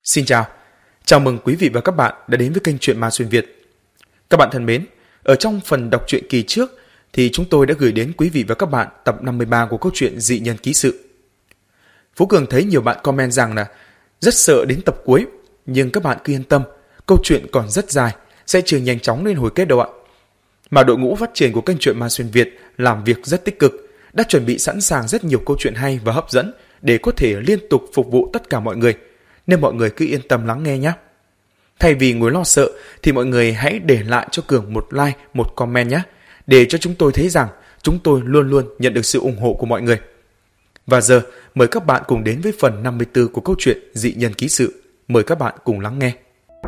Xin chào mừng quý vị và các bạn đã đến với kênh Truyện Ma Xuyên Việt. Các bạn thân mến, ở trong phần đọc truyện kỳ trước thì chúng tôi đã gửi đến quý vị và các bạn tập 53 của câu chuyện Dị Nhân Ký Sự. Phú Cường thấy nhiều bạn comment rằng là rất sợ đến tập cuối, nhưng các bạn cứ yên tâm, câu chuyện còn rất dài, sẽ chưa nhanh chóng lên hồi kết đâu ạ. Mà đội ngũ phát triển của kênh Truyện Ma Xuyên Việt làm việc rất tích cực, đã chuẩn bị sẵn sàng rất nhiều câu chuyện hay và hấp dẫn để có thể liên tục phục vụ tất cả mọi người, nên mọi người cứ yên tâm lắng nghe nhé. Thay vì ngồi lo sợ thì mọi người hãy để lại cho Cường một like, một comment nhé, để cho chúng tôi thấy rằng chúng tôi luôn luôn nhận được sự ủng hộ của mọi người. Và giờ mời các bạn cùng đến với phần 54 của câu chuyện Dị Nhân Ký Sự. Mời các bạn cùng lắng nghe.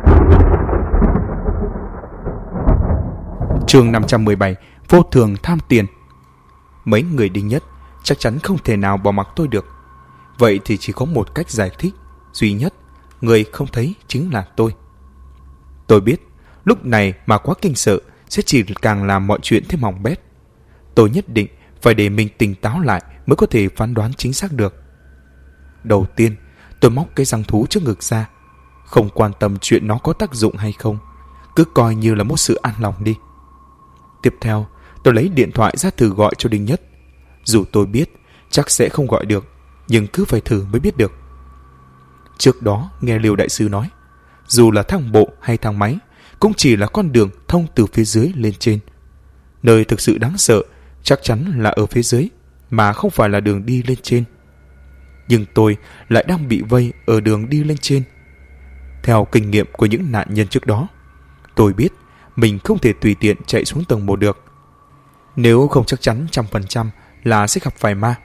Chương 517: Vô thường tham tiền. Mấy người Đinh Nhất chắc chắn không thể nào bỏ mặc tôi được. Vậy thì chỉ có một cách giải thích duy nhất, người không thấy chính là tôi. Tôi biết lúc này mà quá kinh sợ sẽ chỉ càng làm mọi chuyện thêm hỏng bét. Tôi nhất định phải để mình tỉnh táo lại mới có thể phán đoán chính xác được. Đầu tiên, tôi móc cái răng thú trước ngực ra, không quan tâm chuyện nó có tác dụng hay không, cứ coi như là một sự an lòng đi. Tiếp theo, tôi lấy điện thoại ra thử gọi cho Đinh Nhất. Dù tôi biết chắc sẽ không gọi được, nhưng cứ phải thử mới biết được. Trước đó nghe Liêu đại sư nói, dù là thang bộ hay thang máy cũng chỉ là con đường thông từ phía dưới lên trên. Nơi thực sự đáng sợ chắc chắn là ở phía dưới, mà không phải là đường đi lên trên. Nhưng tôi lại đang bị vây ở đường đi lên trên. Theo kinh nghiệm của những nạn nhân trước đó, tôi biết mình không thể tùy tiện chạy xuống tầng 1 được. Nếu không chắc chắn 100% là sẽ gặp phải ma.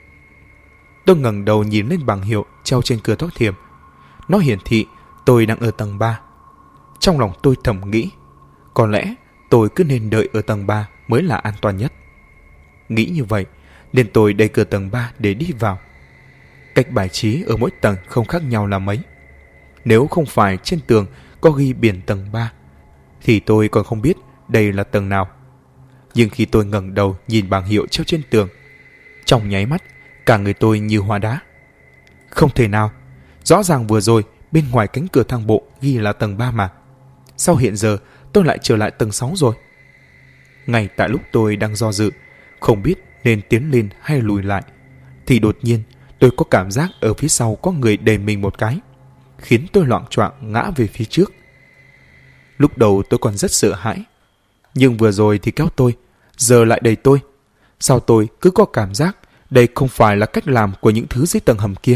Tôi ngẩng đầu nhìn lên bảng hiệu treo trên cửa thoát hiểm. Nó hiển thị tôi đang ở tầng 3. Trong lòng tôi thầm nghĩ, có lẽ tôi cứ nên đợi ở tầng 3 mới là an toàn nhất. Nghĩ như vậy nên tôi đẩy cửa tầng 3 để đi vào. Cách bài trí ở mỗi tầng không khác nhau là mấy. Nếu không phải trên tường có ghi biển tầng 3 thì tôi còn không biết đây là tầng nào. Nhưng khi tôi ngẩng đầu nhìn bảng hiệu treo trên tường, trong nháy mắt cả người tôi như hóa đá. Không thể nào, rõ ràng vừa rồi bên ngoài cánh cửa thang bộ ghi là tầng 3 mà. Sao hiện giờ tôi lại trở lại tầng 6 rồi? Ngay tại lúc tôi đang do dự, không biết nên tiến lên hay lùi lại, thì đột nhiên tôi có cảm giác ở phía sau có người đẩy mình một cái, khiến tôi loạng choạng ngã về phía trước. Lúc đầu tôi còn rất sợ hãi, nhưng vừa rồi thì kéo tôi, giờ lại đẩy tôi. Sao tôi cứ có cảm giác đây không phải là cách làm của những thứ dưới tầng hầm kia?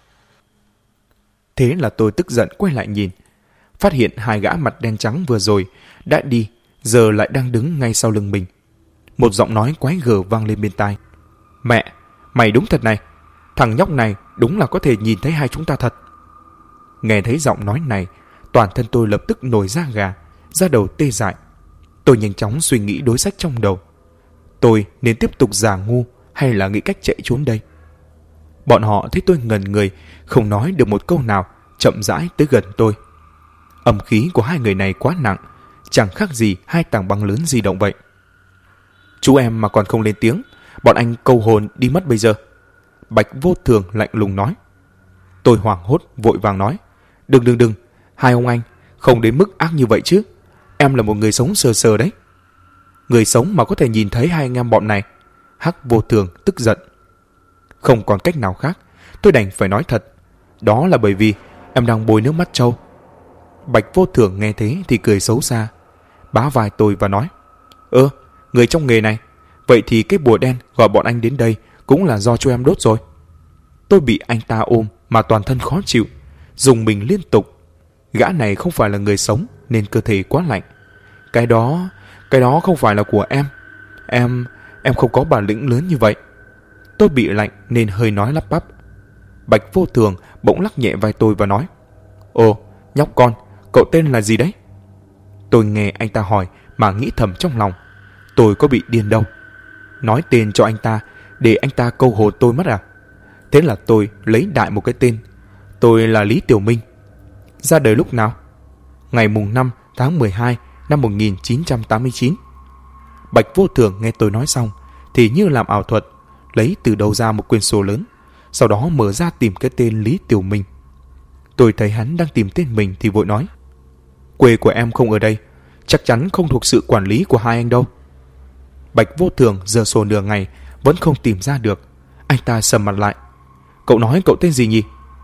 Thế là tôi tức giận quay lại nhìn, phát hiện hai gã mặt đen trắng vừa rồi đã đi, giờ lại đang đứng ngay sau lưng mình. Một giọng nói quái gở vang lên bên tai. Mẹ, mày đúng thật này, thằng nhóc này đúng là có thể nhìn thấy hai chúng ta thật. Nghe thấy giọng nói này, toàn thân tôi lập tức nổi da gà, da đầu tê dại. Tôi nhanh chóng suy nghĩ đối sách trong đầu. Tôi nên tiếp tục giả ngu hay là nghĩ cách chạy trốn đây? Bọn họ thấy tôi ngần người, không nói được một câu nào, chậm rãi tới gần tôi. Âm khí của hai người này quá nặng, chẳng khác gì hai tảng băng lớn di động vậy. Chú em mà còn không lên tiếng, bọn anh câu hồn đi mất bây giờ. Bạch Vô Thường lạnh lùng nói. Tôi hoảng hốt vội vàng nói, đừng, hai ông anh không đến mức ác như vậy chứ. Em là một người sống sờ sờ đấy. Người sống mà có thể nhìn thấy hai anh em bọn này? Hắc Vô Thường tức giận. Không còn cách nào khác, tôi đành phải nói thật. Đó là bởi vì em đang bôi nước mắt trâu. Bạch Vô Thường nghe thế thì cười xấu xa, bá vai tôi và nói, người trong nghề này, vậy thì cái bùa đen gọi bọn anh đến đây cũng là do chú em đốt rồi. Tôi bị anh ta ôm mà toàn thân khó chịu, dùng mình liên tục. Gã này không phải là người sống nên cơ thể quá lạnh. Cái đó không phải là của em. Em không có bản lĩnh lớn như vậy. Tôi bị lạnh nên hơi nói lắp bắp. Bạch Vô Thường bỗng lắc nhẹ vai tôi và nói, nhóc con, cậu tên là gì đấy? Tôi nghe anh ta hỏi mà nghĩ thầm trong lòng, tôi có bị điên đâu. Nói tên cho anh ta để anh ta câu hồn tôi mất à? Thế là tôi lấy đại một cái tên. Tôi là Lý Tiểu Minh. Ra đời lúc nào? Ngày mùng 5 tháng 12 năm 1989. Bạch Vô Thường nghe tôi nói xong thì như làm ảo thuật, lấy từ đầu ra một quyển sổ lớn, sau đó mở ra tìm cái tên Lý Tiểu Minh. Tôi thấy hắn đang tìm tên mình thì vội nói: quê của em không ở đây, chắc chắn không thuộc sự quản lý của hai anh đâu. Bạch Vô Thường giơ sổ nửa ngày vẫn không tìm ra được. Anh ta sầm mặt lại: cậu nói cậu tên gì nhỉ?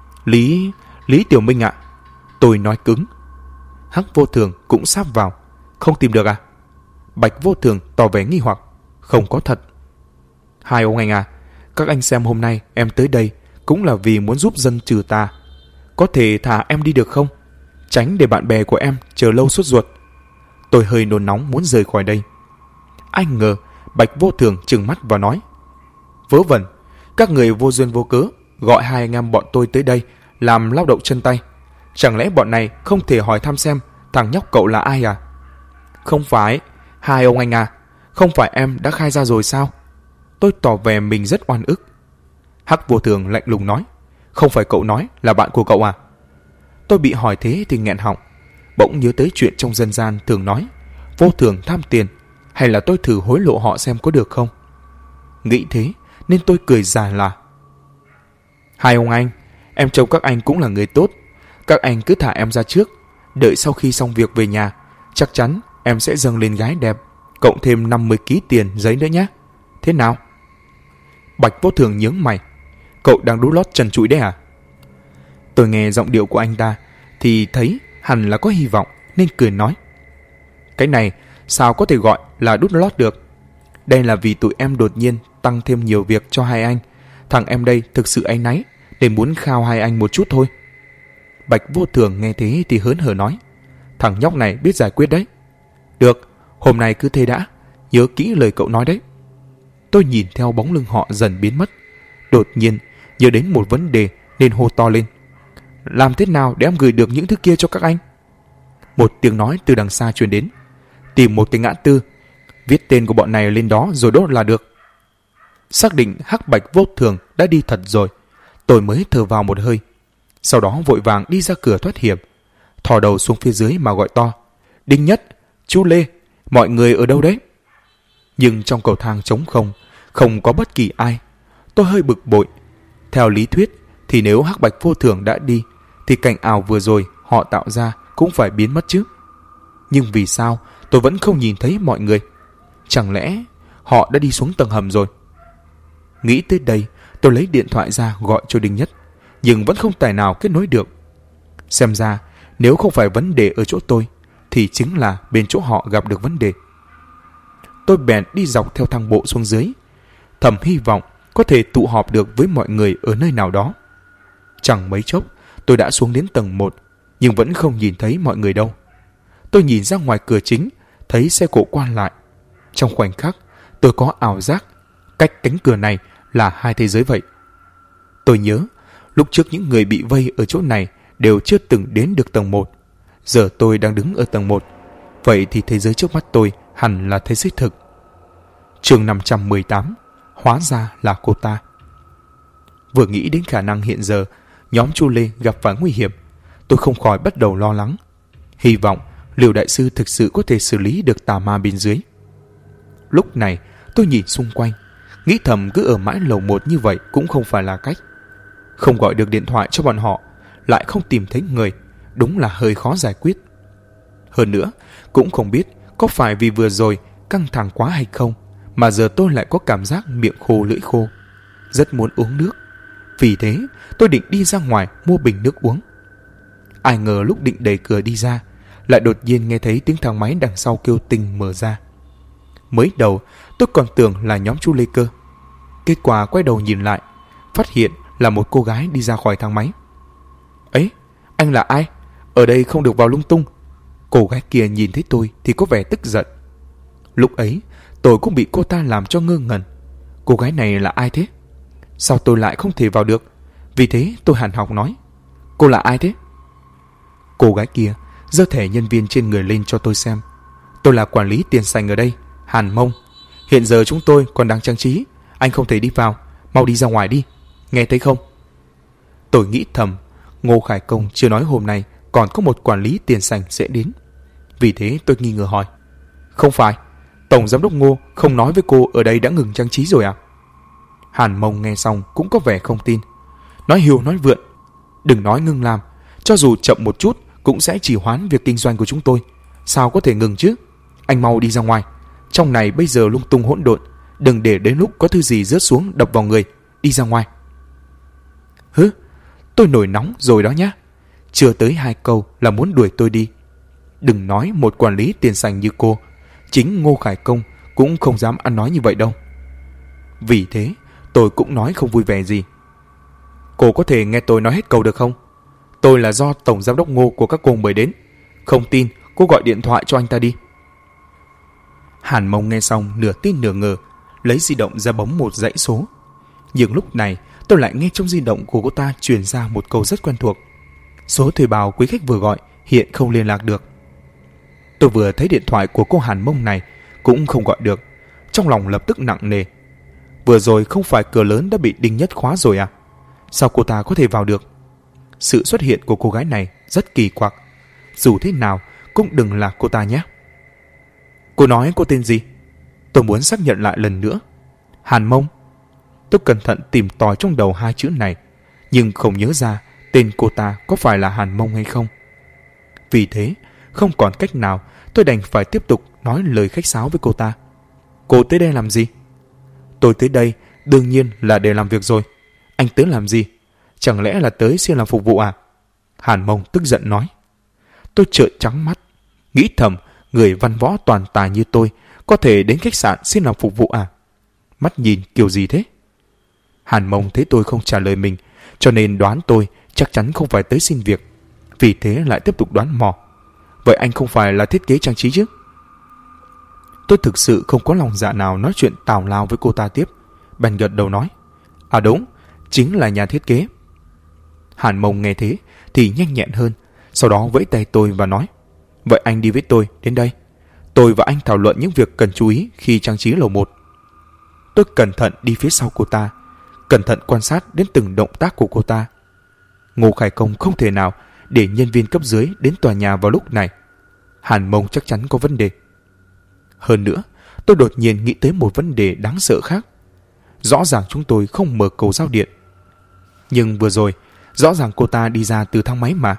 Lý Tiểu Minh ạ. Tôi nói cứng. Hắc Vô Thường cũng sáp vào: không tìm được à? Bạch Vô Thường tỏ vẻ nghi hoặc: không có thật. Hai ông anh à, các anh xem hôm nay em tới đây cũng là vì muốn giúp dân trừ tà. Có thể thả em đi được không? Tránh để bạn bè của em chờ lâu sốt ruột. Tôi hơi nôn nóng muốn rời khỏi đây. Anh ngờ Bạch Vô Thường trừng mắt và nói: vớ vẩn, các người vô duyên vô cớ gọi hai anh em bọn tôi tới đây làm lao động chân tay. Chẳng lẽ bọn này không thể hỏi thăm xem thằng nhóc cậu là ai à? Không phải, hai ông anh à, không phải em đã khai ra rồi sao? Tôi tỏ vẻ mình rất oan ức. Hắc Vô Thường lạnh lùng nói: không phải cậu nói là bạn của cậu à? Tôi bị hỏi thế thì nghẹn họng. Bỗng nhớ tới chuyện trong dân gian thường nói vô thường tham tiền, hay là tôi thử hối lộ họ xem có được không? Nghĩ thế nên tôi cười dài là: hai ông anh, em trông các anh cũng là người tốt. Các anh cứ thả em ra trước, đợi sau khi xong việc về nhà, chắc chắn em sẽ dâng lên gái đẹp, cộng thêm 50 kg tiền giấy nữa nhé. Thế nào? Bạch Vô Thường nhướng mày: cậu đang đút lót trần trụi đấy à? Tôi nghe giọng điệu của anh ta thì thấy hẳn là có hy vọng nên cười nói: cái này sao có thể gọi là đút lót được? Đây là vì tụi em đột nhiên tăng thêm nhiều việc cho hai anh. Thằng em đây thực sự áy náy để muốn khao hai anh một chút thôi. Bạch Vô Thường nghe thế thì hớn hở nói: thằng nhóc này biết giải quyết đấy. Được, hôm nay cứ thế đã, nhớ kỹ lời cậu nói đấy. Tôi nhìn theo bóng lưng họ dần biến mất, đột nhiên nhớ đến một vấn đề nên hô to lên: làm thế nào để em gửi được những thứ kia cho các anh? Một tiếng nói từ đằng xa truyền đến: tìm một cái ngã tư, viết tên của bọn này lên đó rồi đốt là được. Xác định Hắc Bạch Vô Thường đã đi thật rồi, tôi mới thở vào một hơi. Sau đó vội vàng đi ra cửa thoát hiểm, thò đầu xuống phía dưới mà gọi to: Đinh Nhất, chú Lê, mọi người ở đâu đấy? Nhưng trong cầu thang trống không, không có bất kỳ ai. Tôi hơi bực bội. Theo lý thuyết thì nếu Hắc Bạch Vô Thường đã đi thì cảnh ảo vừa rồi họ tạo ra cũng phải biến mất chứ. Nhưng vì sao tôi vẫn không nhìn thấy mọi người? Chẳng lẽ họ đã đi xuống tầng hầm rồi? Nghĩ tới đây, tôi lấy điện thoại ra gọi cho Đinh Nhất, nhưng vẫn không tài nào kết nối được. Xem ra nếu không phải vấn đề ở chỗ tôi thì chính là bên chỗ họ gặp được vấn đề. Tôi bèn đi dọc theo thang bộ xuống dưới, thầm hy vọng có thể tụ họp được với mọi người ở nơi nào đó. Chẳng mấy chốc tôi đã xuống đến tầng 1, nhưng vẫn không nhìn thấy mọi người đâu. Tôi nhìn ra ngoài cửa chính, thấy xe cộ qua lại. Trong khoảnh khắc tôi có ảo giác cách cánh cửa này là hai thế giới vậy. Tôi nhớ lúc trước những người bị vây ở chỗ này đều chưa từng đến được tầng 1. Giờ tôi đang đứng ở tầng 1. Vậy thì thế giới trước mắt tôi hẳn là thế giới thực. Chương 518, hóa ra là cô ta. Vừa nghĩ đến khả năng hiện giờ nhóm Chu Lê gặp phải nguy hiểm, tôi không khỏi bắt đầu lo lắng. Hy vọng Liều đại sư thực sự có thể xử lý được tà ma bên dưới. Lúc này tôi nhìn xung quanh, nghĩ thầm cứ ở mãi lầu 1 như vậy cũng không phải là cách. Không gọi được điện thoại cho bọn họ, lại không tìm thấy người, đúng là hơi khó giải quyết. Hơn nữa, cũng không biết có phải vì vừa rồi căng thẳng quá hay không mà giờ tôi lại có cảm giác miệng khô lưỡi khô, rất muốn uống nước. Vì thế tôi định đi ra ngoài mua bình nước uống. Ai ngờ lúc định đẩy cửa đi ra, lại đột nhiên nghe thấy tiếng thang máy đằng sau kêu tinh mở ra. Mới đầu tôi còn tưởng là nhóm Chu Lê cơ. Kết quả quay đầu nhìn lại, phát hiện là một cô gái đi ra khỏi thang máy. Ấy, anh là ai? Ở đây không được vào lung tung. Cô gái kia nhìn thấy tôi thì có vẻ tức giận. Lúc ấy tôi cũng bị cô ta làm cho ngơ ngẩn. Cô gái này là ai thế? Sao tôi lại không thể vào được? Vì thế tôi hàn học nói: Cô là ai thế? Cô gái kia giơ thẻ nhân viên trên người lên cho tôi xem. Tôi là quản lý tiền sảnh ở đây, Hàn Mông. Hiện giờ chúng tôi còn đang trang trí, anh không thể đi vào, mau đi ra ngoài đi, nghe thấy không? Tôi nghĩ thầm, Ngô Khải Công chưa nói hôm nay còn có một quản lý tiền sảnh sẽ đến. Vì thế tôi nghi ngờ hỏi: Không phải, Tổng Giám đốc Ngô không nói với cô ở đây đã ngừng trang trí rồi à? Hàn Mông nghe xong cũng có vẻ không tin, nói hiu nói vượn: Đừng nói ngưng làm, Cho dù chậm một chút cũng sẽ trì hoãn việc kinh doanh của chúng tôi. Sao có thể ngừng chứ? Anh mau đi ra ngoài. Trong này bây giờ lung tung hỗn độn. Đừng để đến lúc có thứ gì rớt xuống đập vào người. Đi ra ngoài. Hứ, tôi nổi nóng rồi đó nhá. Chưa tới 2 câu là muốn đuổi tôi đi. Đừng nói một quản lý tiền sành như cô, chính Ngô Khải Công cũng không dám ăn nói như vậy đâu. Vì thế tôi cũng nói không vui vẻ gì. Cô có thể nghe tôi nói hết câu được không? Tôi là do tổng giám đốc Ngô của các cô mời đến. Không tin cô gọi điện thoại cho anh ta đi. Hàn Mông nghe xong nửa tin nửa ngờ, lấy di động ra bấm một dãy số. Nhưng lúc này tôi lại nghe trong di động của cô ta truyền ra một câu rất quen thuộc. Số thuê bao quý khách vừa gọi hiện không liên lạc được. Tôi vừa thấy điện thoại của cô Hàn Mông này cũng không gọi được, trong lòng lập tức nặng nề. Vừa rồi không phải cửa lớn đã bị Đinh Nhất khóa rồi à? Sao cô ta có thể vào được? Sự xuất hiện của cô gái này rất kỳ quặc. Dù thế nào cũng đừng là cô ta nhé. Cô nói cô tên gì? Tôi muốn xác nhận lại lần nữa. Hàn Mông. Tôi cẩn thận tìm tòi trong đầu 2 chữ này, nhưng không nhớ ra tên cô ta có phải là Hàn Mông hay không. Vì thế không còn cách nào, tôi đành phải tiếp tục nói lời khách sáo với cô ta. Cô tới đây làm gì? Tôi tới đây đương nhiên là để làm việc rồi. Anh tới làm gì? Chẳng lẽ là tới xin làm phục vụ à? Hàn Mông tức giận nói. Tôi trợn trắng mắt, nghĩ thầm người văn võ toàn tài như tôi có thể đến khách sạn xin làm phục vụ à? Mắt nhìn kiểu gì thế? Hàn Mông thấy tôi không trả lời mình, cho nên đoán tôi chắc chắn không phải tới xin việc. Vì thế lại tiếp tục đoán mò. Vậy anh không phải là thiết kế trang trí chứ? Tôi thực sự không có lòng dạ nào nói chuyện tào lao với cô ta tiếp, bèn gật đầu nói. À đúng, chính là nhà thiết kế. Hàn Mông nghe thế thì nhanh nhẹn hơn, sau đó vẫy tay tôi và nói. Vậy anh đi với tôi đến đây. Tôi và anh thảo luận những việc cần chú ý khi trang trí lầu 1. Tôi cẩn thận đi phía sau cô ta, cẩn thận quan sát đến từng động tác của cô ta. Ngô Khải Công không thể nào để nhân viên cấp dưới đến tòa nhà vào lúc này. Hàn Mông chắc chắn có vấn đề. Hơn nữa, tôi đột nhiên nghĩ tới một vấn đề đáng sợ khác. Rõ ràng chúng tôi không mở cầu giao điện, nhưng vừa rồi rõ ràng cô ta đi ra từ thang máy mà.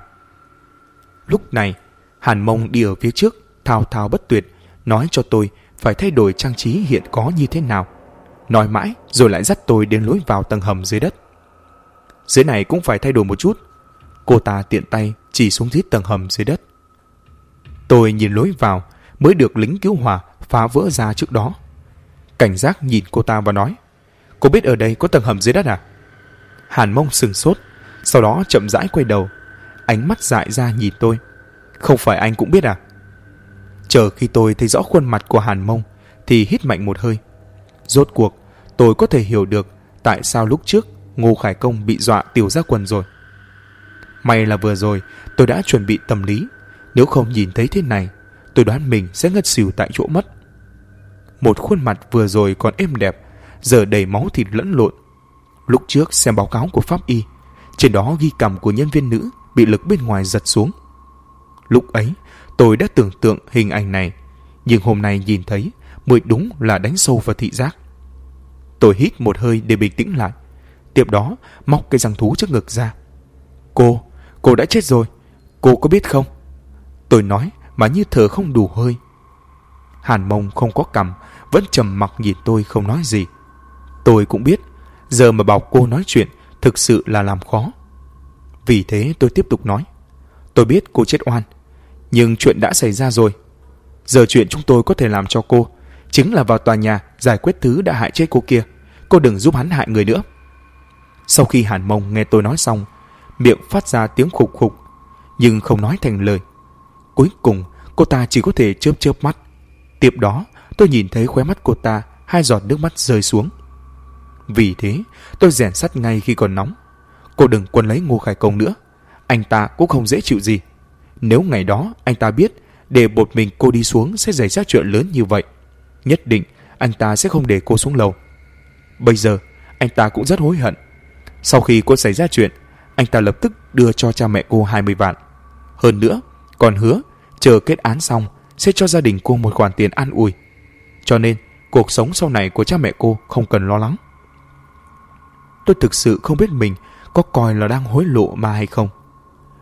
Lúc này Hàn Mông đi ở phía trước, thao thao bất tuyệt nói cho tôi phải thay đổi trang trí hiện có như thế nào. Nói mãi rồi lại dắt tôi đến lối vào tầng hầm dưới đất. Dưới này cũng phải thay đổi một chút. Cô ta tiện tay chỉ xuống dưới tầng hầm dưới đất. Tôi nhìn lối vào mới được lính cứu hỏa phá vỡ ra trước đó. Cảnh giác nhìn cô ta và nói. Cô biết ở đây có tầng hầm dưới đất à? Hàn Mông sừng sốt, sau đó chậm rãi quay đầu, ánh mắt dại ra nhìn tôi. Không phải anh cũng biết à? Chờ khi tôi thấy rõ khuôn mặt của Hàn Mông thì hít mạnh một hơi. Rốt cuộc tôi có thể hiểu được tại sao lúc trước Ngô Khải Công bị dọa tiểu ra quần rồi. May là vừa rồi tôi đã chuẩn bị tâm lý, nếu không nhìn thấy thế này tôi đoán mình sẽ ngất xỉu tại chỗ mất. Một khuôn mặt vừa rồi còn êm đẹp giờ đầy máu thịt lẫn lộn. Lúc trước xem báo cáo của pháp y, trên đó ghi cằm của nhân viên nữ bị lực bên ngoài giật xuống. Lúc ấy tôi đã tưởng tượng hình ảnh này, nhưng hôm nay nhìn thấy mới đúng là đánh sâu vào thị giác. Tôi hít một hơi để bình tĩnh lại, tiếp đó móc cái răng thú trước ngực ra. Cô đã chết rồi, cô có biết không? Tôi nói mà như thở không đủ hơi. Hàn Mông không có cằm, vẫn trầm mặc nhìn tôi không nói gì. Tôi cũng biết giờ mà bảo cô nói chuyện thực sự là làm khó. Vì thế tôi tiếp tục nói. Tôi biết cô chết oan, nhưng chuyện đã xảy ra rồi. Giờ chuyện chúng tôi có thể làm cho cô chính là vào tòa nhà giải quyết thứ đã hại chết cô kia. Cô đừng giúp hắn hại người nữa. Sau khi Hàn Mông nghe tôi nói xong, miệng phát ra tiếng khục khục, nhưng không nói thành lời. Cuối cùng cô ta chỉ có thể chớp chớp mắt. Tiếp đó tôi nhìn thấy khóe mắt cô ta 2 giọt nước mắt rơi xuống. Vì thế tôi rèn sắt ngay khi còn nóng. Cô đừng quấn lấy Ngô Khải Công nữa, anh ta cũng không dễ chịu gì. Nếu ngày đó anh ta biết để một mình cô đi xuống sẽ xảy ra chuyện lớn như vậy, nhất định anh ta sẽ không để cô xuống lầu. Bây giờ anh ta cũng rất hối hận. Sau khi cô xảy ra chuyện, anh ta lập tức đưa cho cha mẹ cô 20 vạn. Hơn nữa còn hứa chờ kết án xong sẽ cho gia đình cô một khoản tiền an ủi. Cho nên cuộc sống sau này của cha mẹ cô không cần lo lắng. Tôi thực sự không biết mình có coi là đang hối lộ mà hay không.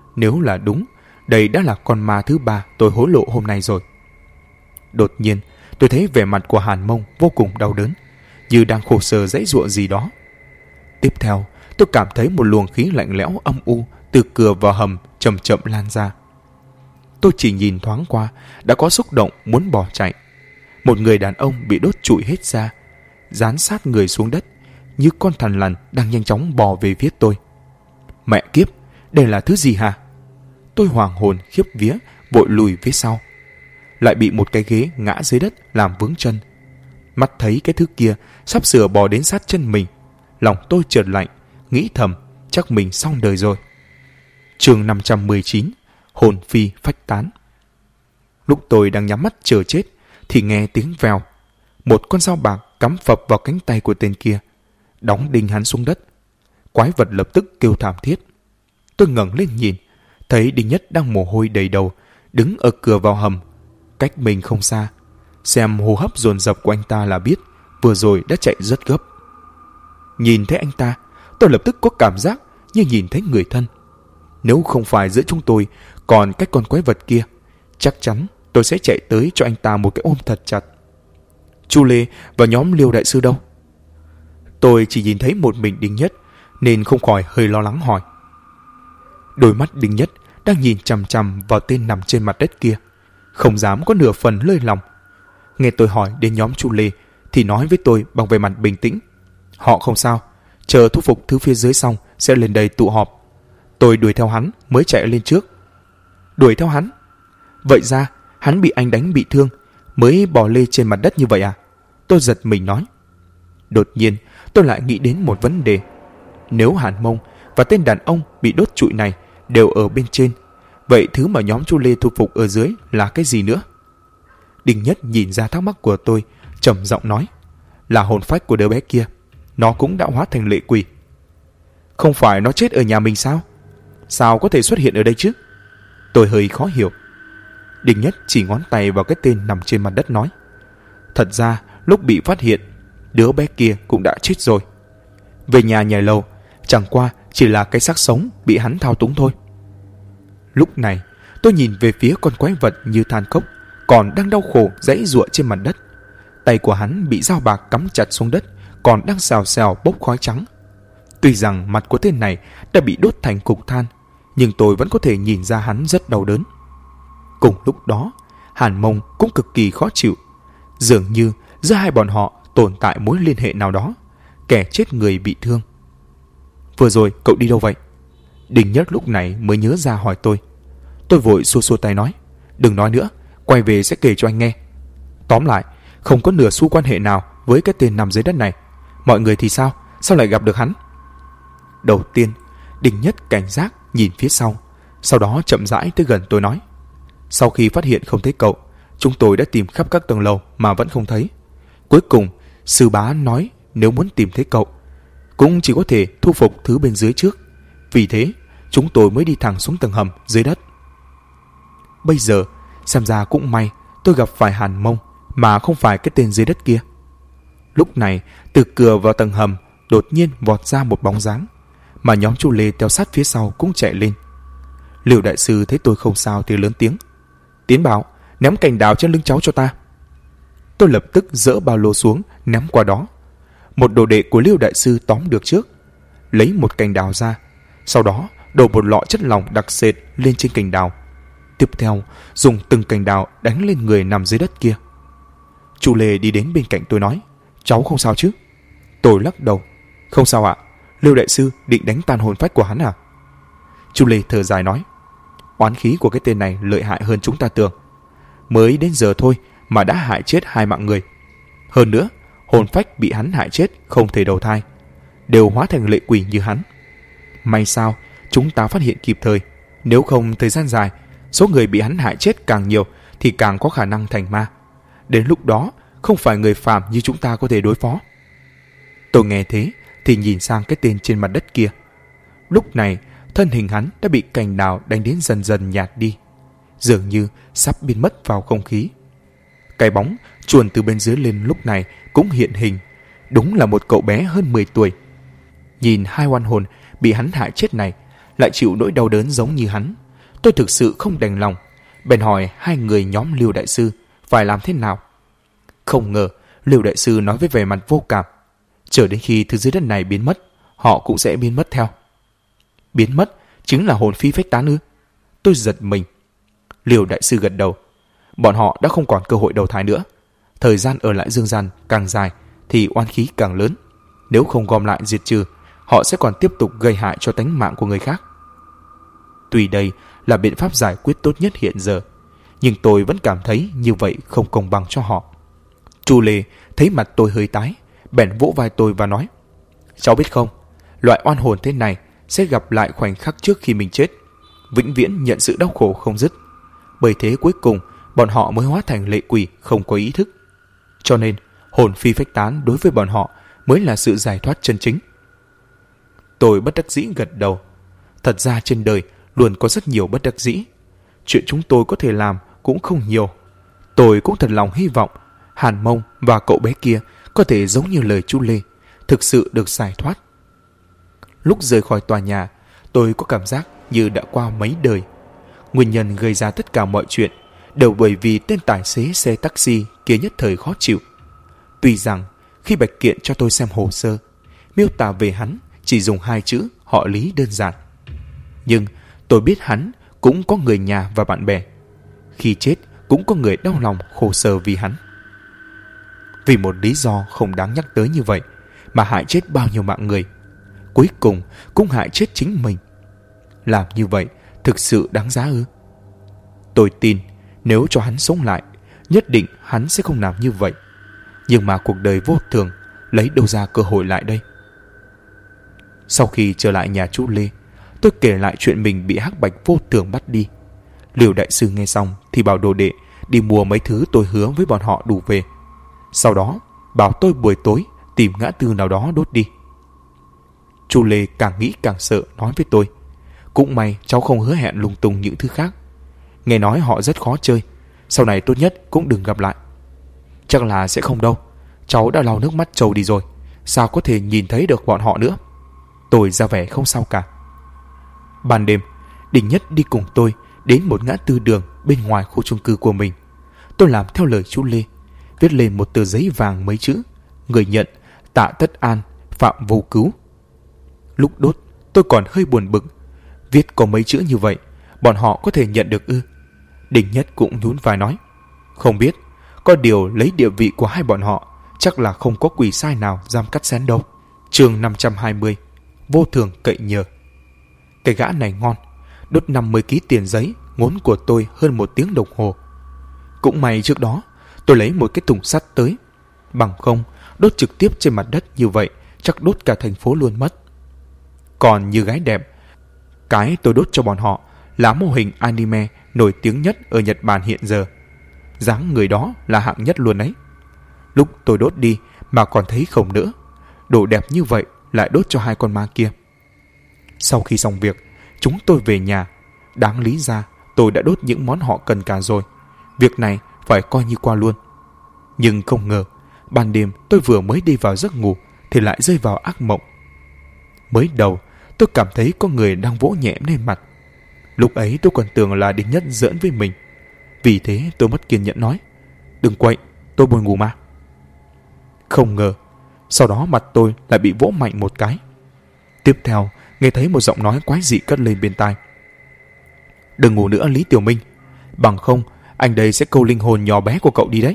Nếu là đúng, đây đã là con ma thứ 3 tôi hối lộ hôm nay rồi. Đột nhiên, tôi thấy vẻ mặt của Hàn Mông vô cùng đau đớn, như đang khổ sở giãy giụa gì đó. Tiếp theo, tôi cảm thấy một luồng khí lạnh lẽo âm u từ cửa vào hầm chậm chậm lan ra. Tôi chỉ nhìn thoáng qua đã có xúc động muốn bỏ chạy. Một người đàn ông bị đốt trụi hết da, dán sát người xuống đất, như con thằn lằn đang nhanh chóng bò về phía tôi. Mẹ kiếp, đây là thứ gì hả? Tôi hoàng hồn khiếp vía, vội lùi phía sau. Lại bị một cái ghế ngã dưới đất làm vướng chân. Mắt thấy cái thứ kia sắp sửa bò đến sát chân mình, lòng tôi chợt lạnh, nghĩ thầm chắc mình xong đời rồi. Chương 519, hồn phi phách tán. Lúc tôi đang nhắm mắt chờ chết thì nghe tiếng vèo. Một con dao bạc cắm phập vào cánh tay của tên kia, đóng đinh hắn xuống đất. Quái vật lập tức kêu thảm thiết. Tôi ngẩng lên nhìn, thấy Đinh Nhất đang mồ hôi đầy đầu, đứng ở cửa vào hầm, cách mình không xa. Xem hô hấp dồn dập của anh ta là biết vừa rồi đã chạy rất gấp. Nhìn thấy anh ta, tôi lập tức có cảm giác như nhìn thấy người thân. Nếu không phải giữa chúng tôi còn cách con quái vật kia, chắc chắn tôi sẽ chạy tới cho anh ta một cái ôm thật chặt. Chu Lê và nhóm Liêu đại sư đâu? Tôi chỉ nhìn thấy một mình Đinh Nhất nên không khỏi hơi lo lắng hỏi. Đôi mắt Đinh Nhất đang nhìn chằm chằm vào tên nằm trên mặt đất kia, không dám có nửa phần lơi lòng. Nghe tôi hỏi đến nhóm Chu Lê thì nói với tôi bằng vẻ mặt bình tĩnh. Họ không sao, chờ thu phục thứ phía dưới xong sẽ lên đây tụ họp. Tôi đuổi theo hắn mới chạy lên trước. Đuổi theo hắn? Vậy ra hắn bị anh đánh bị thương mới bò lê trên mặt đất như vậy à? Tôi giật mình nói. Đột nhiên tôi lại nghĩ đến một vấn đề. Nếu Hàn Mông và tên đàn ông bị đốt trụi này đều ở bên trên, vậy thứ mà nhóm Chu Lê thu phục ở dưới là cái gì nữa? Đinh Nhất nhìn ra thắc mắc của tôi, trầm giọng nói. Là hồn phách của đứa bé kia. Nó cũng đã hóa thành lệ quỷ. Không phải nó chết ở nhà mình sao? Sao có thể xuất hiện ở đây chứ? Tôi hơi khó hiểu. Đinh Nhất chỉ ngón tay vào cái tên nằm trên mặt đất nói. Thật ra lúc bị phát hiện, đứa bé kia cũng đã chết rồi. Về nhà nhảy lầu, chẳng qua chỉ là cái xác sống bị hắn thao túng thôi. Lúc này tôi nhìn về phía con quái vật như than khóc, còn đang đau khổ giãy giụa trên mặt đất. Tay của hắn bị dao bạc cắm chặt xuống đất, còn đang xào xào bốc khói trắng. Tuy rằng mặt của tên này đã bị đốt thành cục than, nhưng tôi vẫn có thể nhìn ra hắn rất đau đớn. Cùng lúc đó, Hàn Mông cũng cực kỳ khó chịu. Dường như giữa hai bọn họ tồn tại mối liên hệ nào đó. Kẻ chết người bị thương. Vừa rồi cậu đi đâu vậy? Đinh Nhất lúc này mới nhớ ra hỏi tôi. Tôi vội xua xua tay nói. Đừng nói nữa, quay về sẽ kể cho anh nghe. Tóm lại, không có nửa xu quan hệ nào với cái tên nằm dưới đất này. Mọi người thì sao? Sao lại gặp được hắn? Đầu tiên, Đinh Nhất cảnh giác nhìn phía sau đó chậm rãi tới gần tôi nói. Sau khi phát hiện không thấy cậu, chúng tôi đã tìm khắp các tầng lầu mà vẫn không thấy. Cuối cùng, sư bá nói nếu muốn tìm thấy cậu, cũng chỉ có thể thu phục thứ bên dưới trước. Vì thế, chúng tôi mới đi thẳng xuống tầng hầm dưới đất. Bây giờ, xem ra cũng may tôi gặp phải Hàn Mông mà không phải cái tên dưới đất kia. Lúc này, từ cửa vào tầng hầm đột nhiên vọt ra một bóng dáng, mà nhóm Chu Lê theo sát phía sau cũng chạy lên. Liêu đại sư thấy tôi không sao thì lớn tiếng. Tiến bảo, ném cành đào trên lưng cháu cho ta. Tôi lập tức dỡ ba lô xuống ném qua đó. Một đồ đệ của Liêu đại sư tóm được trước, lấy một cành đào ra, sau đó đổ một lọ chất lỏng đặc sệt lên trên cành đào. Tiếp theo dùng từng cành đào đánh lên người nằm dưới đất kia. Chu Lê đi đến bên cạnh tôi nói. Cháu không sao chứ? Tôi lắc đầu. Không sao ạ. Liêu đại sư định đánh tan hồn phách của hắn à? Chu Lê thở dài nói. Oán khí của cái tên này lợi hại hơn chúng ta tưởng. Mới đến giờ thôi mà đã hại chết 2 mạng người. Hơn nữa, hồn phách bị hắn hại chết không thể đầu thai, đều hóa thành lệ quỷ như hắn. May sao chúng ta phát hiện kịp thời. Nếu không thời gian dài, số người bị hắn hại chết càng nhiều thì càng có khả năng thành ma. Đến lúc đó không phải người phàm như chúng ta có thể đối phó. Tôi nghe thế thì nhìn sang cái tên trên mặt đất kia. Lúc này thân hình hắn đã bị cành đào đánh đến dần dần nhạt đi, dường như sắp biến mất vào không khí. Cái bóng chuồn từ bên dưới lên lúc này cũng hiện hình. Đúng là một cậu bé hơn 10 tuổi. Nhìn 2 oan hồn bị hắn hại chết này, lại chịu nỗi đau đớn giống như hắn. Tôi thực sự không đành lòng, bèn hỏi hai người nhóm Liêu đại sư phải làm thế nào. Không ngờ Liêu đại sư nói với vẻ mặt vô cảm: chờ đến khi thứ dưới đất này biến mất, họ cũng sẽ biến mất theo. Biến mất chính là hồn phi phách tán ư? Tôi giật mình. Liêu đại sư gật đầu. Bọn họ đã không còn cơ hội đầu thai nữa. Thời gian ở lại dương gian càng dài thì oan khí càng lớn. Nếu không gom lại diệt trừ, họ sẽ còn tiếp tục gây hại cho tánh mạng của người khác. Tuy đây là biện pháp giải quyết tốt nhất hiện giờ, nhưng tôi vẫn cảm thấy như vậy không công bằng cho họ. Chu Lê thấy mặt tôi hơi tái, bèn vỗ vai tôi và nói: cháu biết không, loại oan hồn thế này sẽ gặp lại khoảnh khắc trước khi mình chết, vĩnh viễn nhận sự đau khổ không dứt. Bởi thế cuối cùng bọn họ mới hóa thành lệ quỷ không có ý thức. Cho nên hồn phi phách tán đối với bọn họ mới là sự giải thoát chân chính. Tôi bất đắc dĩ gật đầu. Thật ra trên đời luôn có rất nhiều bất đắc dĩ. Chuyện chúng tôi có thể làm cũng không nhiều. Tôi cũng thật lòng hy vọng Hàn Mông và cậu bé kia có thể giống như lời chú Lê, thực sự được giải thoát. Lúc rời khỏi tòa nhà, tôi có cảm giác như đã qua mấy đời. Nguyên nhân gây ra tất cả mọi chuyện đều bởi vì tên tài xế xe taxi kia nhất thời khó chịu. Tuy rằng khi Bạch Kiện cho tôi xem hồ sơ, miêu tả về hắn chỉ dùng 2 chữ họ Lý đơn giản, nhưng tôi biết hắn cũng có người nhà và bạn bè. Khi chết cũng có người đau lòng khổ sở vì hắn. Vì một lý do không đáng nhắc tới như vậy mà hại chết bao nhiêu mạng người, cuối cùng cũng hại chết chính mình. Làm như vậy thực sự đáng giá ư? Tôi tin nếu cho hắn sống lại, nhất định hắn sẽ không làm như vậy. Nhưng mà cuộc đời vô thường, lấy đâu ra cơ hội lại đây? Sau khi trở lại nhà chú Lê, tôi kể lại chuyện mình bị hắc bạch vô thường bắt đi. Liêu đại sư nghe xong thì bảo đồ đệ đi mua mấy thứ tôi hứa với bọn họ đủ về. Sau đó bảo tôi buổi tối tìm ngã tư nào đó đốt đi. Chú Lê càng nghĩ càng sợ, nói với tôi: cũng may cháu không hứa hẹn lung tung những thứ khác. Nghe nói họ rất khó chơi, sau này tốt nhất cũng đừng gặp lại. Chắc là sẽ không đâu, cháu đã lau nước mắt trâu đi rồi, sao có thể nhìn thấy được bọn họ nữa. Tôi ra vẻ không sao cả. Ban đêm, Đình Nhất đi cùng tôi đến một ngã tư đường bên ngoài khu chung cư của mình. Tôi làm theo lời chú Lê, viết lên một tờ giấy vàng mấy chữ: người nhận Tạ Tất An, Phạm Vô Cứu. Lúc đốt tôi còn hơi buồn bực, viết có mấy chữ như vậy bọn họ có thể nhận được ư? Đình Nhất cũng nhún vai nói: không biết, có điều lấy địa vị của hai bọn họ chắc là không có quỷ sai nào dám cắt xén đâu. Chương 520, vô thường cậy nhờ. Cái gã này ngon, đốt 50 kg tiền giấy ngốn của tôi hơn 1 tiếng đồng hồ. Cũng may trước đó tôi lấy một cái thùng sắt tới, bằng không đốt trực tiếp trên mặt đất như vậy chắc đốt cả thành phố luôn mất. Còn như gái đẹp, cái tôi đốt cho bọn họ là mô hình anime nổi tiếng nhất ở Nhật Bản hiện giờ. Dáng người đó là hạng nhất luôn ấy. Lúc tôi đốt đi mà còn thấy không nữa, đồ đẹp như vậy lại đốt cho hai con ma kia. Sau khi xong việc, chúng tôi về nhà. Đáng lý ra tôi đã đốt những món họ cần cả rồi, việc này phải coi như qua luôn. Nhưng không ngờ ban đêm tôi vừa mới đi vào giấc ngủ thì lại rơi vào ác mộng. Mới đầu tôi cảm thấy có người đang vỗ nhẹ lên mặt. Lúc ấy tôi còn tưởng là Đình Nhất giỡn với mình. Vì thế tôi mất kiên nhẫn nói: đừng quậy, tôi buồn ngủ mà. Không ngờ sau đó mặt tôi lại bị vỗ mạnh một cái. Tiếp theo nghe thấy một giọng nói quái dị cất lên bên tai: đừng ngủ nữa Lý Tiểu Minh, bằng không anh đây sẽ câu linh hồn nhỏ bé của cậu đi đấy.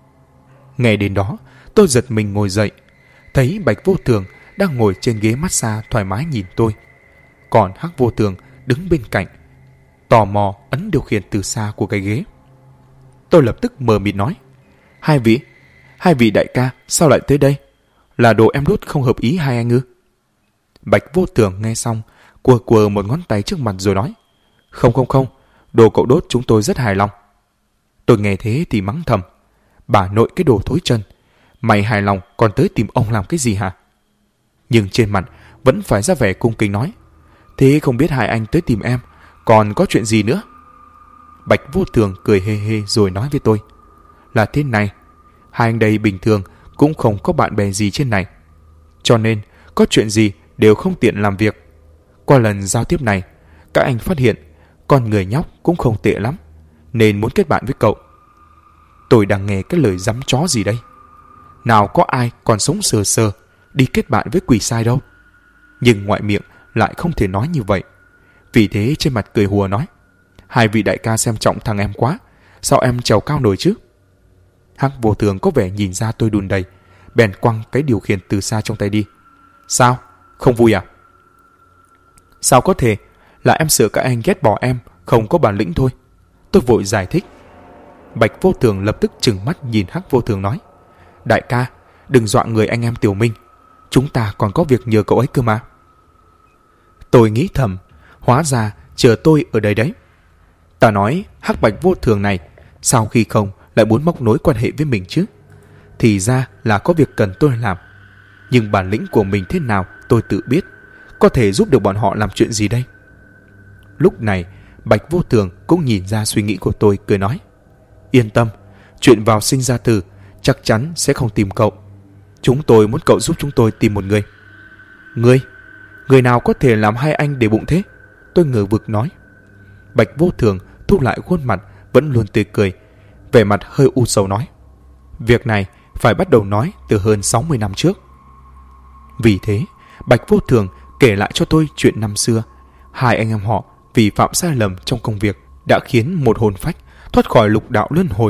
Nghe đến đó tôi giật mình ngồi dậy, thấy Bạch Vô Thường đang ngồi trên ghế massage thoải mái nhìn tôi, còn Hắc Vô Thường đứng bên cạnh tò mò ấn điều khiển từ xa của cái ghế. Tôi lập tức mờ mịt nói: hai vị đại ca sao lại tới đây? Là đồ em đốt không hợp ý hai anh ư? Bạch Vô Thường nghe xong quờ một ngón tay trước mặt rồi nói: không, đồ cậu đốt chúng tôi rất hài lòng. Tôi nghe thế thì mắng thầm: bà nội cái đồ thối chân, mày hài lòng còn tới tìm ông làm cái gì hả? Nhưng trên mặt vẫn phải ra vẻ cung kính nói: thế không biết hai anh tới tìm em còn có chuyện gì nữa? Bạch Vô Thường cười hê hê rồi nói với tôi: là thế này, hai anh đây bình thường cũng không có bạn bè gì trên này, cho nên có chuyện gì đều không tiện làm việc. Qua lần giao tiếp này các anh phát hiện con người nhóc cũng không tệ lắm, nên muốn kết bạn với cậu. Tôi đang nghe cái lời dăm chó gì đây? Nào có ai còn sống sờ sờ đi kết bạn với quỷ sai đâu. Nhưng ngoại miệng lại không thể nói như vậy. Vì thế trên mặt cười hùa nói: hai vị đại ca xem trọng thằng em quá, sao em trèo cao nổi chứ? Hắc Vô Thường có vẻ nhìn ra tôi đùn đầy, bèn quăng cái điều khiển từ xa trong tay đi. Sao? Không vui à? Sao có thể? Là em sợ các anh ghét bỏ em, không có bản lĩnh thôi. Tôi vội giải thích. Bạch Vô Thường lập tức trừng mắt nhìn Hắc Vô Thường nói: đại ca, đừng dọa người anh em Tiểu Minh. Chúng ta còn có việc nhờ cậu ấy cơ mà. Tôi nghĩ thầm, hóa ra chờ tôi ở đây đấy. Ta nói Hắc Bạch Vô Thường này, sau khi không lại muốn móc nối quan hệ với mình chứ? Thì ra là có việc cần tôi làm. Nhưng bản lĩnh của mình thế nào tôi tự biết. Có thể giúp được bọn họ làm chuyện gì đây? Lúc này Bạch Vô Thường cũng nhìn ra suy nghĩ của tôi, cười nói: yên tâm, chuyện vào sinh ra tử chắc chắn sẽ không tìm cậu. Chúng tôi muốn cậu giúp chúng tôi tìm một người. Người nào có thể làm hai anh để bụng thế? Tôi ngờ vực nói. Bạch Vô Thường thu lại khuôn mặt vẫn luôn tươi cười, vẻ mặt hơi u sầu nói: việc này phải bắt đầu nói từ hơn 60 năm trước. Vì thế Bạch Vô Thường kể lại cho tôi chuyện năm xưa hai anh em họ vì phạm sai lầm trong công việc đã khiến một hồn phách thoát khỏi lục đạo luân hồi.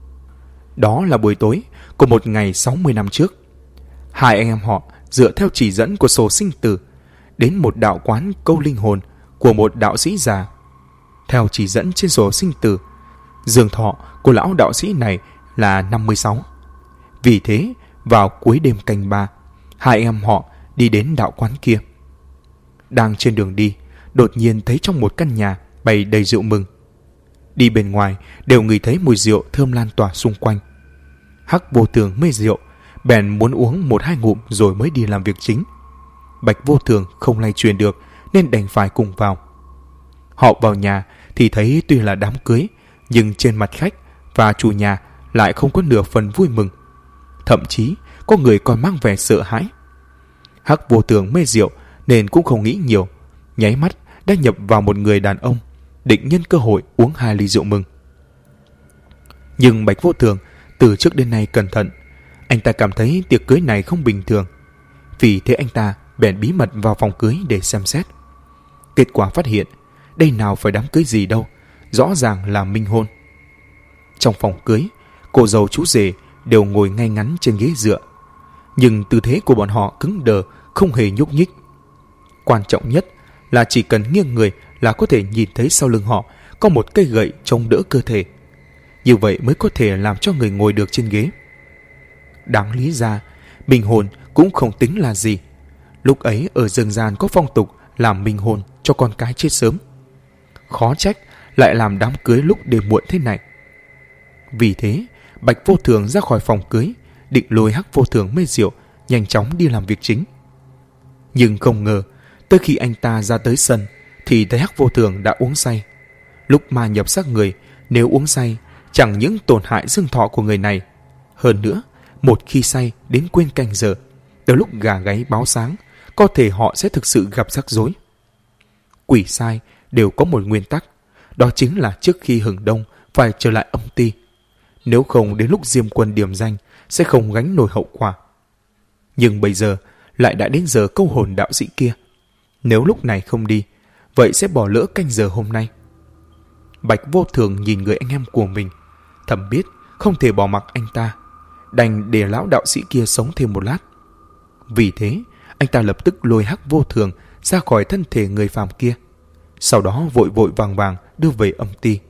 Đó là buổi tối của một ngày 60 năm trước. Hai anh em họ dựa theo chỉ dẫn của sổ sinh tử đến một đạo quán câu linh hồn của một đạo sĩ già. Theo chỉ dẫn trên sổ sinh tử, dương thọ của lão đạo sĩ này là 56. Vì thế vào cuối đêm canh 3, hai anh em họ đi đến đạo quán kia. Đang trên đường đi, đột nhiên thấy trong một căn nhà bày đầy rượu mừng. Đi bên ngoài đều ngửi thấy mùi rượu thơm lan tỏa xung quanh. Hắc Vô Thường mê rượu, bèn muốn uống 1-2 ngụm rồi mới đi làm việc chính. Bạch Vô Thường không lay truyền được nên đành phải cùng vào. Họ vào nhà thì thấy tuy là đám cưới, nhưng trên mặt khách và chủ nhà lại không có nửa phần vui mừng. Thậm chí có người còn mang vẻ sợ hãi. Hắc Vô Thường mê rượu nên cũng không nghĩ nhiều, nháy mắt đã nhập vào một người đàn ông, định nhân cơ hội uống 2 ly rượu mừng. Nhưng Bạch Vô Thường từ trước đến nay cẩn thận, anh ta cảm thấy tiệc cưới này không bình thường. Vì thế anh ta bèn bí mật vào phòng cưới để xem xét. Kết quả phát hiện đây nào phải đám cưới gì đâu, rõ ràng là minh hôn. Trong phòng cưới, cô dâu chú rể đều ngồi ngay ngắn trên ghế dựa, nhưng tư thế của bọn họ cứng đờ, không hề nhúc nhích. Quan trọng nhất là chỉ cần nghiêng người là có thể nhìn thấy sau lưng họ có một cây gậy chống đỡ cơ thể. Như vậy mới có thể làm cho người ngồi được trên ghế. Đáng lý ra, minh hôn cũng không tính là gì. Lúc ấy ở dân gian có phong tục làm minh hôn cho con cái chết sớm. Khó trách lại làm đám cưới lúc đêm muộn thế này. Vì thế, Bạch Vô Thường ra khỏi phòng cưới, định lôi Hắc Vô Thường mê rượu nhanh chóng đi làm việc chính. Nhưng không ngờ, tới khi anh ta ra tới sân thì thấy Hắc Vô Thường đã uống say. Lúc ma nhập xác người, nếu uống say chẳng những tổn hại dương thọ của người này, hơn nữa một khi say đến quên canh giờ, tới lúc gà gáy báo sáng, có thể họ sẽ thực sự gặp rắc rối. Quỷ sai đều có một nguyên tắc, đó chính là trước khi hừng đông phải trở lại âm ti. Nếu không đến lúc diêm quân điểm danh sẽ không gánh nổi hậu quả. Nhưng bây giờ lại đã đến giờ câu hồn đạo sĩ kia. Nếu lúc này không đi, vậy sẽ bỏ lỡ canh giờ hôm nay. Bạch Vô Thường nhìn người anh em của mình, thầm biết không thể bỏ mặc anh ta, đành để lão đạo sĩ kia sống thêm một lát. Vì thế, anh ta lập tức lôi Hắc Vô Thường ra khỏi thân thể người phàm kia, sau đó vội vội vàng vàng đưa về âm ti.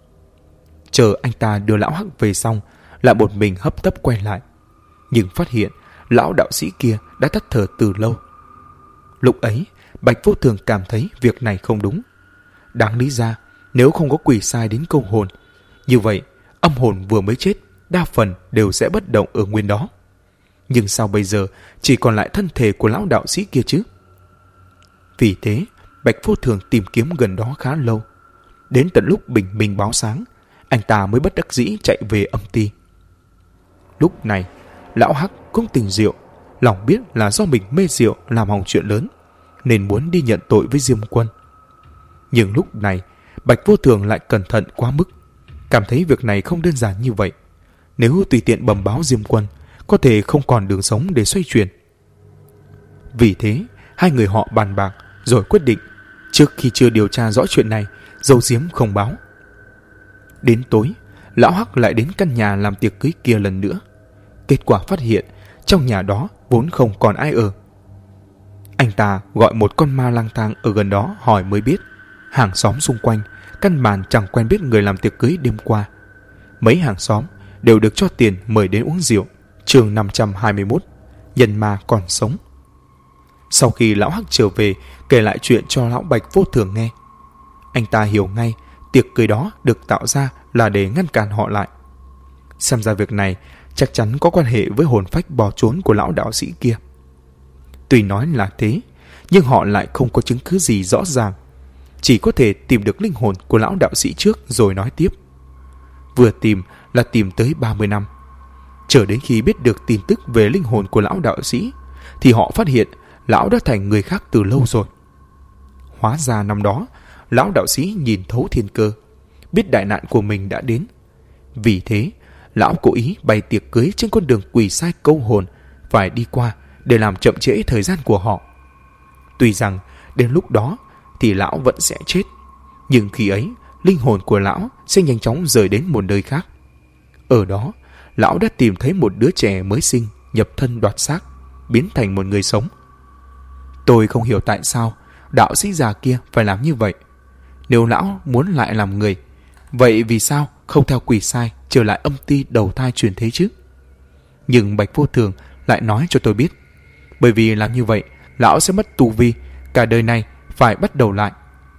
Chờ anh ta đưa lão Hắc về xong, lại một mình hấp tấp quay lại, nhưng phát hiện lão đạo sĩ kia đã tắt thở từ lâu. Lúc ấy, Bạch Vô Thường cảm thấy việc này không đúng. Đáng lý ra, nếu không có quỷ sai đến câu hồn, như vậy âm hồn vừa mới chết đa phần đều sẽ bất động ở nguyên đó. Nhưng sao bây giờ chỉ còn lại thân thể của lão đạo sĩ kia chứ? Vì thế, Bạch Vô Thường tìm kiếm gần đó khá lâu. Đến tận lúc bình minh báo sáng, anh ta mới bất đắc dĩ chạy về âm ti. Lúc này, lão Hắc cũng tỉnh rượu, lòng biết là do mình mê rượu làm hỏng chuyện lớn, nên muốn đi nhận tội với Diêm Quân. Nhưng lúc này Bạch Vô Thường lại cẩn thận quá mức, cảm thấy việc này không đơn giản như vậy. Nếu tùy tiện bẩm báo Diêm Quân, có thể không còn đường sống để xoay chuyển. Vì thế hai người họ bàn bạc rồi quyết định trước khi chưa điều tra rõ chuyện này, giấu giếm không báo. Đến tối, lão Hắc lại đến căn nhà làm tiệc cưới kia lần nữa. Kết quả phát hiện trong nhà đó vốn không còn ai ở. Anh ta gọi một con ma lang thang ở gần đó hỏi mới biết, hàng xóm xung quanh căn bản chẳng quen biết người làm tiệc cưới đêm qua. Mấy hàng xóm đều được cho tiền mời đến uống rượu. Chương 521, nhân ma còn sống. Sau khi lão Hắc trở về kể lại chuyện cho lão Bạch Vô Thường nghe, anh ta hiểu ngay tiệc cưới đó được tạo ra là để ngăn cản họ lại. Xem ra việc này chắc chắn có quan hệ với hồn phách bỏ trốn của lão đạo sĩ kia. Tuy nói là thế, nhưng họ lại không có chứng cứ gì rõ ràng, chỉ có thể tìm được linh hồn của lão đạo sĩ trước rồi nói tiếp. Vừa tìm là tìm tới 30 năm. Chờ đến khi biết được tin tức về linh hồn của lão đạo sĩ thì họ phát hiện lão đã thành người khác từ lâu rồi. Hóa ra năm đó lão đạo sĩ nhìn thấu thiên cơ, biết đại nạn của mình đã đến. Vì thế lão cố ý bày tiệc cưới trên con đường quỷ sai câu hồn phải đi qua để làm chậm trễ thời gian của họ. Tuy rằng đến lúc đó thì lão vẫn sẽ chết, nhưng khi ấy linh hồn của lão sẽ nhanh chóng rời đến một nơi khác. Ở đó lão đã tìm thấy một đứa trẻ mới sinh nhập thân đoạt xác, biến thành một người sống. Tôi không hiểu tại sao đạo sĩ già kia phải làm như vậy. Nếu lão muốn lại làm người, vậy vì sao không theo quỷ sai trở lại âm ti đầu thai chuyển thế chứ? Nhưng Bạch Vô Thường lại nói cho tôi biết, bởi vì làm như vậy lão sẽ mất tu vi, cả đời này phải bắt đầu lại.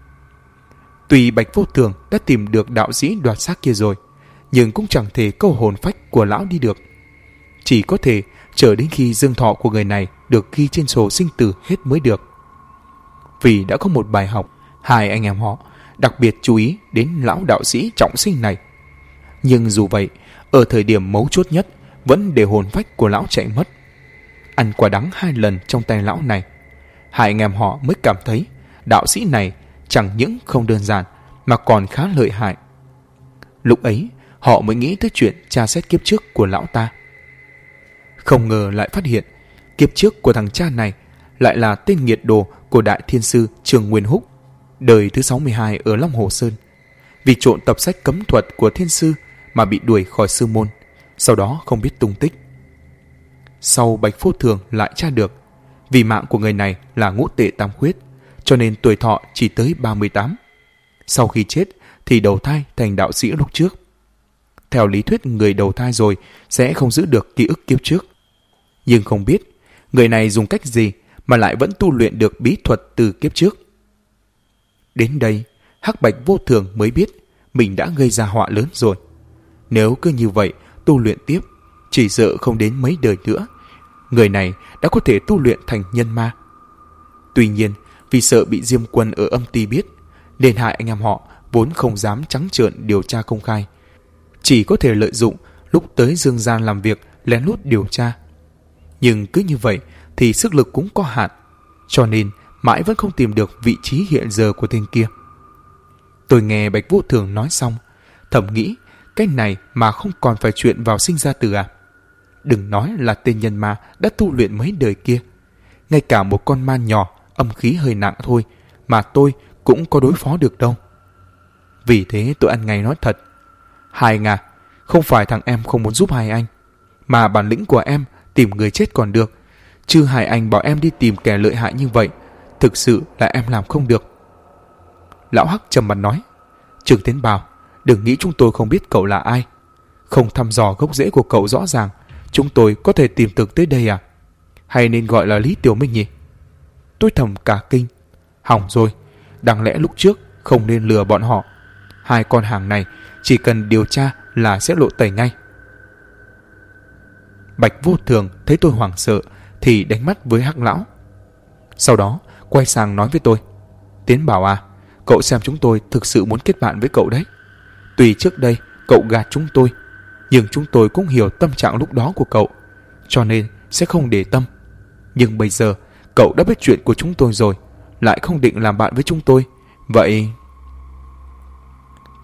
Tuy Bạch Vô Thường đã tìm được đạo sĩ đoạt xác kia rồi, nhưng cũng chẳng thể câu hồn phách của lão đi được. Chỉ có thể chờ đến khi dương thọ của người này được ghi trên sổ sinh tử hết mới được. Vì đã có một bài học, hai anh em họ đặc biệt chú ý đến lão đạo sĩ trọng sinh này. Nhưng dù vậy, ở thời điểm mấu chốt nhất vẫn để hồn phách của lão chạy mất. Ăn quả đắng 2 lần trong tay lão này, hai anh em họ mới cảm thấy đạo sĩ này chẳng những không đơn giản mà còn khá lợi hại. Lúc ấy họ mới nghĩ tới chuyện tra xét kiếp trước của lão ta. Không ngờ lại phát hiện kiếp trước của thằng cha này lại là tên nghiệt đồ của đại thiên sư Trường Nguyên Húc, đời thứ 62 ở Long Hồ Sơn, vì trộn tập sách cấm thuật của thiên sư mà bị đuổi khỏi sư môn, sau đó không biết tung tích. Sau Bạch Vô Thường lại tra được, vì mạng của người này là ngũ tệ tam khuyết, cho nên tuổi thọ chỉ tới 38. Sau khi chết thì đầu thai thành đạo sĩ lúc trước. Theo lý thuyết người đầu thai rồi sẽ không giữ được ký ức kiếp trước. Nhưng không biết người này dùng cách gì mà lại vẫn tu luyện được bí thuật từ kiếp trước. Đến đây, Hắc Bạch Vô Thường mới biết mình đã gây ra họa lớn rồi. Nếu cứ như vậy tu luyện tiếp, chỉ sợ không đến mấy đời nữa, người này đã có thể tu luyện thành nhân ma. Tuy nhiên, vì sợ bị Diêm Quân ở âm ti biết, nên hai anh em họ vốn không dám trắng trợn điều tra công khai, chỉ có thể lợi dụng lúc tới dương gian làm việc lén lút điều tra. Nhưng cứ như vậy thì sức lực cũng có hạn, cho nên mãi vẫn không tìm được vị trí hiện giờ của tên kia. Tôi nghe Bạch Vô Thường nói xong, thầm nghĩ cái này mà không còn phải chuyện vào sinh ra tử à? Đừng nói là tên nhân ma đã tu luyện mấy đời kia, ngay cả một con ma nhỏ âm khí hơi nặng thôi mà tôi cũng có đối phó được đâu. Vì thế tôi ăn ngay nói thật: hai anh à, không phải thằng em không muốn giúp hai anh, mà bản lĩnh của em tìm người chết còn được, chứ hai anh bảo em đi tìm kẻ lợi hại như vậy, thực sự là em làm không được. Lão Hắc trầm mặt nói: Trương Tiến Bảo, đừng nghĩ chúng tôi không biết cậu là ai. Không thăm dò gốc rễ của cậu rõ ràng, chúng tôi có thể tìm được tới đây à? Hay nên gọi là Lý Tiểu Minh nhỉ? Tôi thầm cả kinh. Hỏng rồi, đáng lẽ lúc trước không nên lừa bọn họ. Hai con hàng này chỉ cần điều tra là sẽ lộ tẩy ngay. Bạch Vô Thường thấy tôi hoảng sợ thì đánh mắt với Hắc Lão. Sau đó quay sang nói với tôi: Tiến Bảo à, cậu xem chúng tôi thực sự muốn kết bạn với cậu đấy. Tuy trước đây cậu gạt chúng tôi, nhưng chúng tôi cũng hiểu tâm trạng lúc đó của cậu, cho nên sẽ không để tâm. Nhưng bây giờ cậu đã biết chuyện của chúng tôi rồi, lại không định làm bạn với chúng tôi, vậy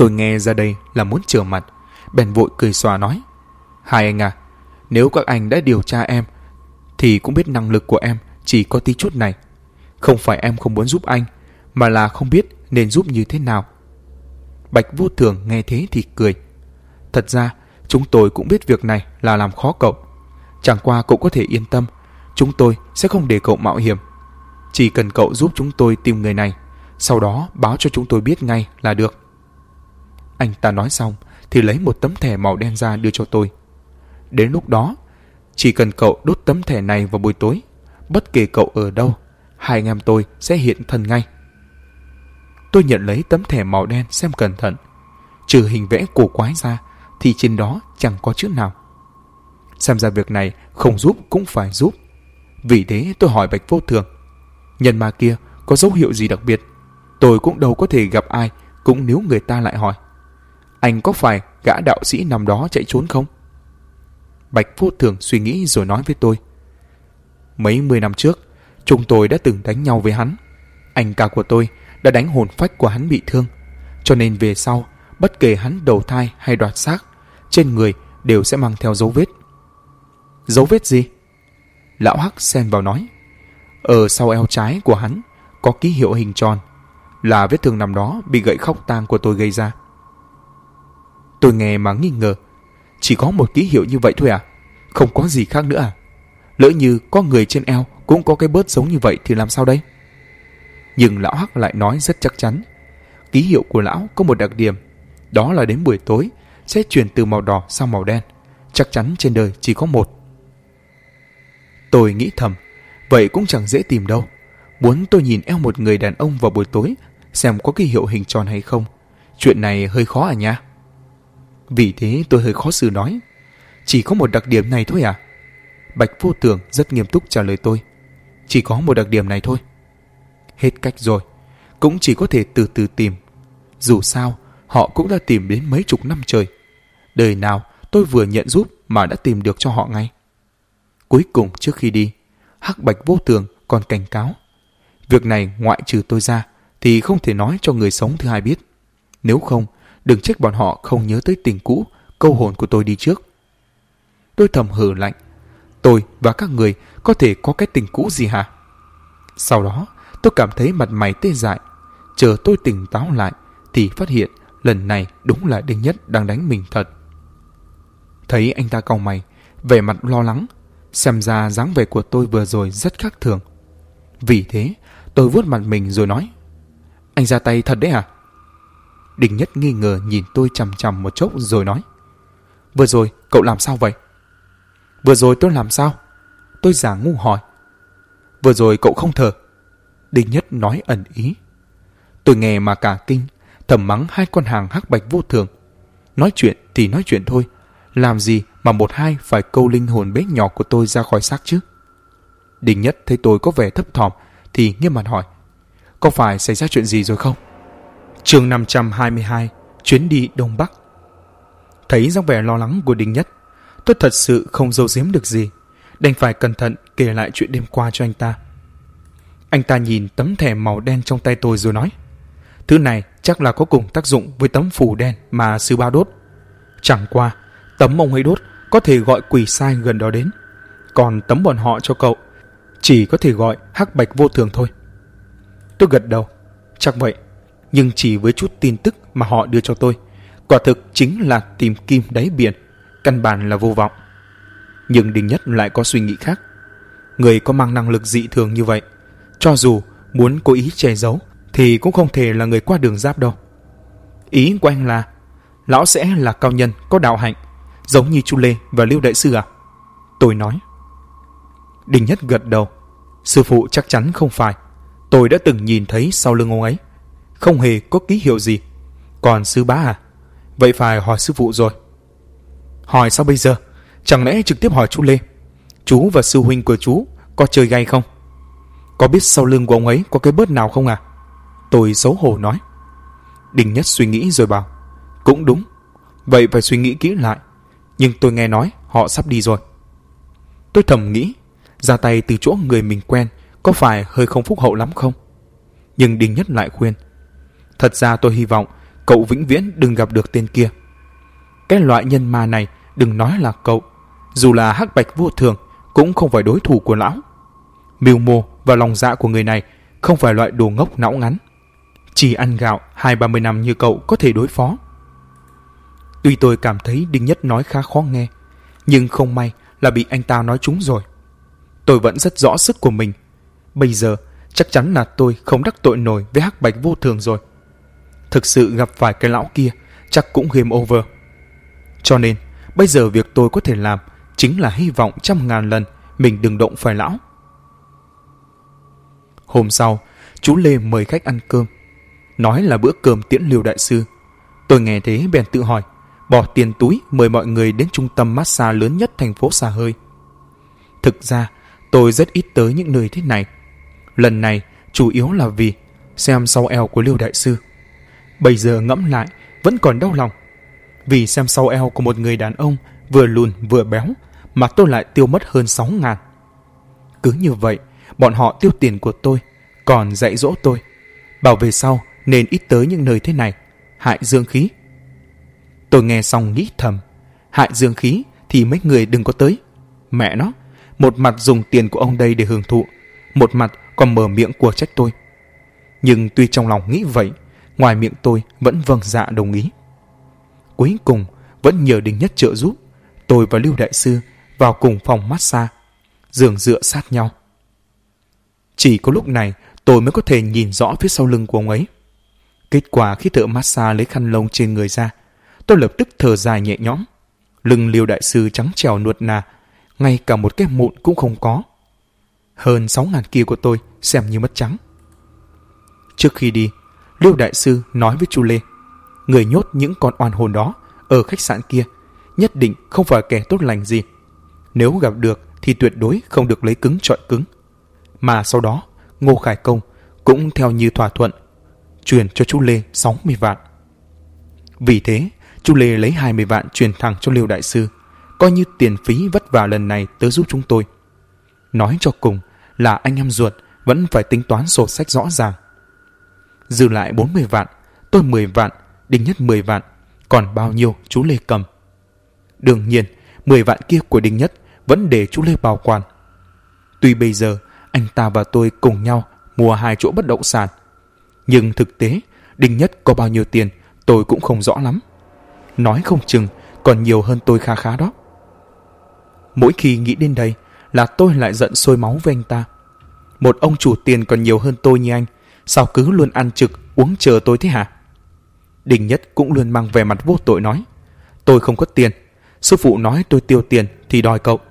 Tôi nghe ra đây là muốn trở mặt, bèn vội cười xòa nói: Hai anh à, nếu các anh đã điều tra em thì cũng biết năng lực của em chỉ có tí chút này. Không phải em không muốn giúp anh, mà là không biết nên giúp như thế nào. Bạch Vô Thường nghe thế thì cười. Thật ra chúng tôi cũng biết việc này là làm khó cậu. Chẳng qua cậu có thể yên tâm, chúng tôi sẽ không để cậu mạo hiểm. Chỉ cần cậu giúp chúng tôi tìm người này, sau đó báo cho chúng tôi biết ngay là được. Anh ta nói xong thì lấy một tấm thẻ màu đen ra đưa cho tôi. Đến lúc đó, chỉ cần cậu đốt tấm thẻ này vào buổi tối, bất kể cậu ở đâu, hai anh em tôi sẽ hiện thân ngay. Tôi nhận lấy tấm thẻ màu đen xem cẩn thận. Trừ hình vẽ cổ quái ra thì trên đó chẳng có chữ nào. Xem ra việc này không giúp cũng phải giúp. Vì thế tôi hỏi Bạch Vô Thường: Nhân ma kia có dấu hiệu gì đặc biệt? Tôi cũng đâu có thể gặp ai cũng nếu người ta lại hỏi: Anh có phải gã đạo sĩ năm đó chạy trốn không? Bạch Vô Thường suy nghĩ rồi nói với tôi: Mấy 10 năm trước, chúng tôi đã từng đánh nhau với hắn. Anh cả của tôi đã đánh hồn phách của hắn bị thương, cho nên về sau, bất kể hắn đầu thai hay đoạt xác, trên người đều sẽ mang theo dấu vết. Dấu vết gì? Lão Hắc xen vào nói: Ở sau eo trái của hắn có ký hiệu hình tròn, là vết thương năm đó bị gậy khóc tang của tôi gây ra. Tôi nghe mà nghi ngờ: Chỉ có một ký hiệu như vậy thôi à? Không có gì khác nữa à? Lỡ như có người trên eo cũng có cái bớt giống như vậy thì làm sao đây? Nhưng lão Hắc lại nói rất chắc chắn: Ký hiệu của lão có một đặc điểm, đó là đến buổi tối sẽ chuyển từ màu đỏ sang màu đen. Chắc chắn trên đời chỉ có một. Tôi nghĩ thầm, vậy cũng chẳng dễ tìm đâu. Muốn tôi nhìn eo một người đàn ông vào buổi tối xem có ký hiệu hình tròn hay không, chuyện này hơi khó à nha. Vì thế tôi hơi khó xử nói: Chỉ có một đặc điểm này thôi à? Bạch Vô Thường rất nghiêm túc trả lời tôi: Chỉ có một đặc điểm này thôi. Hết cách rồi, cũng chỉ có thể từ từ tìm. Dù sao họ cũng đã tìm đến mấy chục năm trời. Đời nào tôi vừa nhận giúp mà đã tìm được cho họ ngay. Cuối cùng trước khi đi, Hắc Bạch Vô Thường còn cảnh cáo: Việc này ngoại trừ tôi ra thì không thể nói cho người sống thứ hai biết. Nếu không, đừng trách bọn họ không nhớ tới tình cũ, câu hồn của tôi đi trước. Tôi thầm hừ lạnh: Tôi và các người có thể có cái tình cũ gì hả? Sau đó tôi cảm thấy mặt mày tê dại. Chờ tôi tỉnh táo lại thì phát hiện lần này đúng là Đinh Nhất đang đánh mình thật. Thấy anh ta cau mày, vẻ mặt lo lắng, xem ra dáng vẻ của tôi vừa rồi rất khác thường. Vì thế tôi vuốt mặt mình rồi nói: Anh ra tay thật đấy à? Đinh Nhất nghi ngờ nhìn tôi chằm chằm một chốc rồi nói: Vừa rồi cậu làm sao vậy? Vừa rồi tôi làm sao? Tôi giả ngu hỏi. Vừa rồi cậu không thở. Đinh Nhất nói ẩn ý. Tôi nghe mà cả kinh, thầm mắng hai con hàng Hắc Bạch Vô Thường. Nói chuyện thì nói chuyện thôi, làm gì mà một hai phải câu linh hồn bé nhỏ của tôi ra khỏi xác chứ? Đinh Nhất thấy tôi có vẻ thấp thỏm thì nghiêm mặt hỏi: Có phải xảy ra chuyện gì rồi không? Chương 522: Chuyến đi Đông Bắc. Thấy dáng vẻ lo lắng của Đinh Nhất, tôi thật sự không giấu giếm được gì, đành phải cẩn thận kể lại chuyện đêm qua cho anh ta. Anh ta nhìn tấm thẻ màu đen trong tay tôi rồi nói: Thứ này chắc là có cùng tác dụng với tấm phủ đen mà sư ba đốt. Chẳng qua tấm ông ấy đốt có thể gọi quỷ sai gần đó đến, còn tấm bọn họ cho cậu chỉ có thể gọi Hắc Bạch Vô Thường thôi. Tôi gật đầu: Chắc vậy, nhưng chỉ với chút tin tức mà họ đưa cho tôi, quả thực chính là tìm kim đáy biển, căn bản là vô vọng. Nhưng Đinh Nhất lại có suy nghĩ khác. Người có mang năng lực dị thường như vậy, cho dù muốn cố ý che giấu thì cũng không thể là người qua đường giáp đâu. Ý của anh là lão sẽ là cao nhân có đạo hạnh, giống như Chu Lê và Lưu Đại Sư à? Tôi nói. Đinh Nhất gật đầu: Sư phụ chắc chắn không phải. Tôi đã từng nhìn thấy sau lưng ông ấy, không hề có ký hiệu gì. Còn sư bá à? Vậy phải hỏi sư phụ rồi. Hỏi sao bây giờ? Chẳng lẽ trực tiếp hỏi Chu Lê? Chú và sư huynh của chú có chơi gay không? Có biết sau lưng của ông ấy có cái bớt nào không à? Tôi xấu hổ nói. Đinh Nhất suy nghĩ rồi bảo: Cũng đúng, vậy phải suy nghĩ kỹ lại. Nhưng tôi nghe nói họ sắp đi rồi. Tôi thầm nghĩ, ra tay từ chỗ người mình quen có phải hơi không phúc hậu lắm không? Nhưng Đinh Nhất lại khuyên: Thật ra tôi hy vọng cậu vĩnh viễn đừng gặp được tên kia. Cái loại nhân ma này đừng nói là cậu, dù là Hắc Bạch Vô Thường cũng không phải đối thủ của lão. Mưu mô và lòng dạ của người này không phải loại đồ ngốc não ngắn. Chỉ ăn gạo 20-30 năm như cậu có thể đối phó. Tuy tôi cảm thấy Đinh Nhất nói khá khó nghe, nhưng không may là bị anh ta nói trúng rồi. Tôi vẫn rất rõ sức của mình. Bây giờ chắc chắn là tôi không đắc tội nổi với Hắc Bạch Vô Thường rồi. Thực sự gặp phải cái lão kia chắc cũng game over. Cho nên bây giờ việc tôi có thể làm chính là hy vọng 100.000 lần mình đừng động phải lão. Hôm sau, chú Lê mời khách ăn cơm, nói là bữa cơm tiễn Liêu đại sư. Tôi nghe thế bèn tự hỏi, bỏ tiền túi mời mọi người đến trung tâm massage lớn nhất thành phố xà hơi. Thực ra tôi rất ít tới những nơi thế này. Lần này chủ yếu là vì xem sau eo của Liêu đại sư. Bây giờ ngẫm lại vẫn còn đau lòng. Vì xem sau eo của một người đàn ông vừa lùn vừa béo mà tôi lại tiêu mất hơn 6.000. Cứ như vậy bọn họ tiêu tiền của tôi, còn dạy dỗ tôi bảo về sau nên ít tới những nơi thế này, hại dương khí. Tôi nghe xong nghĩ thầm, hại dương khí thì mấy người đừng có tới. Mẹ nó, một mặt dùng tiền của ông đây để hưởng thụ, một mặt còn mở miệng của trách tôi. Nhưng tuy trong lòng nghĩ vậy, ngoài miệng tôi vẫn vâng dạ đồng ý. Cuối cùng vẫn nhờ Đinh Nhất trợ giúp, tôi và Lưu đại sư vào cùng phòng massage, giường dựa sát nhau. Chỉ có lúc này tôi mới có thể nhìn rõ phía sau lưng của ông ấy. Kết quả khi thợ massage lấy khăn lông trên người ra, tôi lập tức thở dài nhẹ nhõm. Lưng Liêu đại sư trắng trẻo nuột nà, ngay cả một cái mụn cũng không có. Hơn 6.000 kia của tôi xem như mất trắng. Trước khi đi, Liêu đại sư nói với chú Lê, người nhốt những con oan hồn đó ở khách sạn kia nhất định không phải kẻ tốt lành gì. Nếu gặp được thì tuyệt đối không được lấy cứng trọi cứng. Mà sau đó Ngô Khải Công cũng theo như thỏa thuận truyền cho chú Lê 60 vạn. Vì thế chú Lê lấy 20 vạn truyền thẳng cho Liêu đại sư, coi như tiền phí vất vả lần này tới giúp chúng tôi. Nói cho cùng là anh em ruột vẫn phải tính toán sổ sách rõ ràng. Dư lại 40 vạn, tôi 10 vạn, Đinh Nhất 10 vạn, còn bao nhiêu chú Lê cầm. Đương nhiên 10 vạn kia của Đinh Nhất vẫn để chú Lê bảo quản. Tuy bây giờ anh ta và tôi cùng nhau mua 2 chỗ bất động sản, nhưng thực tế Đinh Nhất có bao nhiêu tiền tôi cũng không rõ lắm. Nói không chừng còn nhiều hơn tôi khá khá đó. Mỗi khi nghĩ đến đây là tôi lại giận sôi máu với anh ta. Một ông chủ tiền còn nhiều hơn tôi như anh, sao cứ luôn ăn trực uống chờ tôi thế hả? Đinh Nhất cũng luôn mang vẻ mặt vô tội nói, tôi không có tiền, sư phụ nói tôi tiêu tiền thì đòi cậu.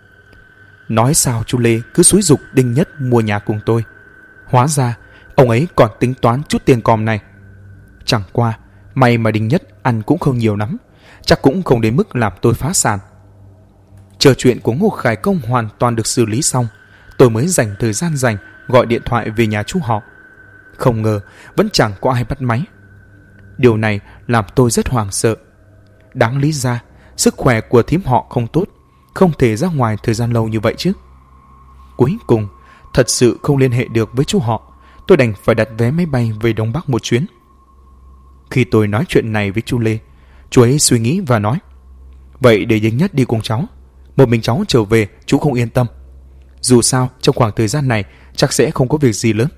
Nói sao chú Lê cứ xúi giục Đinh Nhất mua nhà cùng tôi. Hóa ra ông ấy còn tính toán chút tiền còm này. Chẳng qua may mà Đinh Nhất ăn cũng không nhiều lắm, chắc cũng không đến mức làm tôi phá sản. Chờ chuyện của Ngô Khải Công hoàn toàn được xử lý xong, tôi mới dành thời gian rảnh gọi điện thoại về nhà chú họ. Không ngờ vẫn chẳng có ai bắt máy. Điều này làm tôi rất hoảng sợ. Đáng lý ra sức khỏe của thím họ không tốt, không thể ra ngoài thời gian lâu như vậy chứ. Cuối cùng thật sự không liên hệ được với chú họ, tôi đành phải đặt vé máy bay về Đông Bắc một chuyến. Khi tôi nói chuyện này với chú Lê, chú ấy suy nghĩ và nói, vậy để Đinh Nhất đi cùng cháu, một mình cháu trở về chú không yên tâm. Dù sao trong khoảng thời gian này chắc sẽ không có việc gì lớn.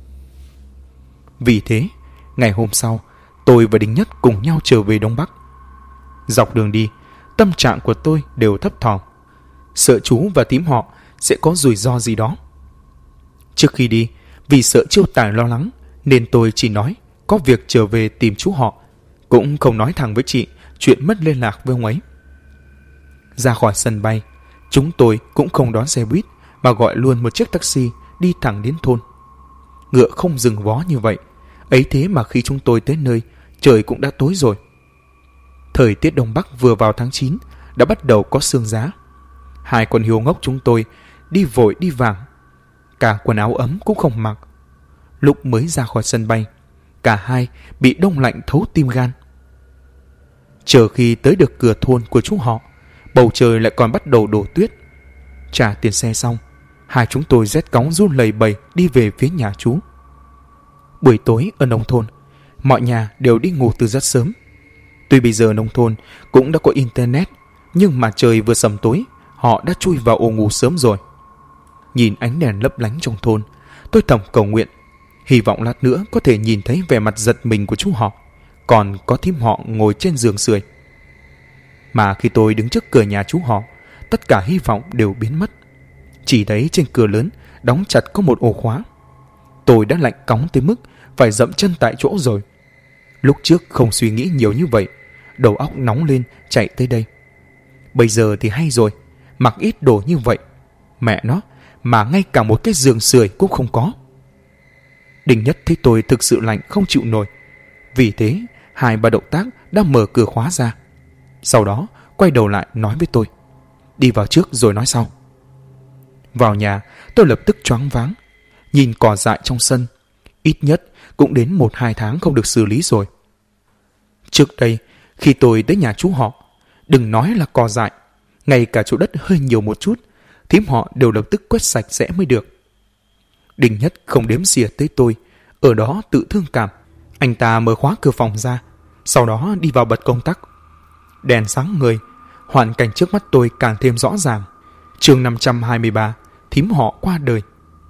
Vì thế ngày hôm sau tôi và Đinh Nhất cùng nhau trở về Đông Bắc. Dọc đường đi tâm trạng của tôi đều thấp thỏm, sợ chú và thím họ sẽ có rủi ro gì đó. Trước khi đi, vì sợ Chiêu Tài lo lắng nên tôi chỉ nói có việc trở về tìm chú họ, cũng không nói thẳng với chị chuyện mất liên lạc với ông ấy. Ra khỏi sân bay, chúng tôi cũng không đón xe buýt mà gọi luôn một chiếc taxi đi thẳng đến thôn. Ngựa không dừng vó như vậy, ấy thế mà khi chúng tôi tới nơi, trời cũng đã tối rồi. Thời tiết Đông Bắc vừa vào tháng 9 đã bắt đầu có sương giá. Hai con hiêu ngốc chúng tôi đi vội đi vàng, cả quần áo ấm cũng không mặc. Lúc mới ra khỏi sân bay, cả hai bị đông lạnh thấu tim gan. Chờ khi tới được cửa thôn của chú họ, bầu trời lại còn bắt đầu đổ tuyết. Trả tiền xe xong, hai chúng tôi rét cóng run lẩy bẩy đi về phía nhà chú. Buổi tối ở nông thôn, mọi nhà đều đi ngủ từ rất sớm. Tuy bây giờ nông thôn cũng đã có internet, nhưng mà trời vừa sầm tối, họ đã chui vào ổ ngủ sớm rồi. Nhìn ánh đèn lấp lánh trong thôn, tôi thầm cầu nguyện, hy vọng lát nữa có thể nhìn thấy vẻ mặt giật mình của chú họ, còn có thím họ ngồi trên giường sưởi. Mà khi tôi đứng trước cửa nhà chú họ, tất cả hy vọng đều biến mất. Chỉ thấy trên cửa lớn đóng chặt có một ổ khóa. Tôi đã lạnh cóng tới mức phải dậm chân tại chỗ rồi. Lúc trước không suy nghĩ nhiều như vậy, đầu óc nóng lên chạy tới đây. Bây giờ thì hay rồi, mặc ít đồ như vậy, mẹ nó, mà ngay cả một cái giường sưởi cũng không có. Đình Nhất thấy tôi thực sự lạnh không chịu nổi, vì thế 2-3 động tác đã mở cửa khóa ra. Sau đó quay đầu lại nói với tôi, đi vào trước rồi nói sau. Vào nhà, tôi lập tức choáng váng, nhìn cỏ dại trong sân, ít nhất cũng đến 1-2 tháng không được xử lý rồi. Trước đây, khi tôi tới nhà chú họ, đừng nói là cỏ dại, ngay cả chỗ đất hơi nhiều một chút, thím họ đều lập tức quét sạch sẽ mới được. Đình Nhất không đếm xỉa tới tôi, ở đó tự thương cảm. Anh ta mở khóa cửa phòng ra, sau đó đi vào bật công tắc. Đèn sáng ngời, hoàn cảnh trước mắt tôi càng thêm rõ ràng. Chương 523, thím họ qua đời.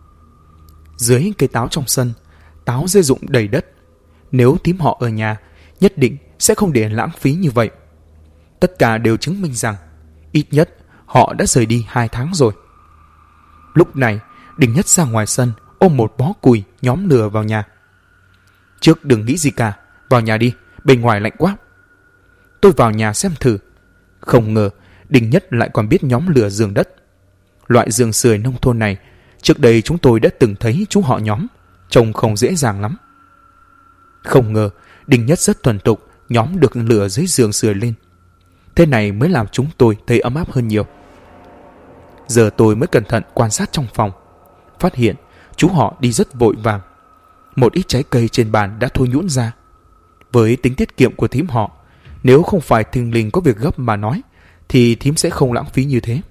Dưới cây táo trong sân, táo rơi rụng đầy đất. Nếu thím họ ở nhà, nhất định sẽ không để lãng phí như vậy. Tất cả đều chứng minh rằng ít nhất họ đã rời đi 2 tháng rồi. Lúc này, Đình Nhất ra ngoài sân ôm một bó củi nhóm lửa vào nhà. Trước đừng nghĩ gì cả, vào nhà đi, bên ngoài lạnh quá. Tôi vào nhà xem thử. Không ngờ Đình Nhất lại còn biết nhóm lửa giường đất. Loại giường sưởi nông thôn này, trước đây chúng tôi đã từng thấy chú họ nhóm, trông không dễ dàng lắm. Không ngờ Đình Nhất rất thuần thục nhóm được lửa dưới giường sưởi lên. Thế này mới làm chúng tôi thấy ấm áp hơn nhiều. Giờ tôi mới cẩn thận quan sát trong phòng, phát hiện chú họ đi rất vội vàng. Một ít trái cây trên bàn đã thôi nhũn ra. Với tính tiết kiệm của thím họ, nếu không phải thình lình có việc gấp mà nói, thì thím sẽ không lãng phí như thế.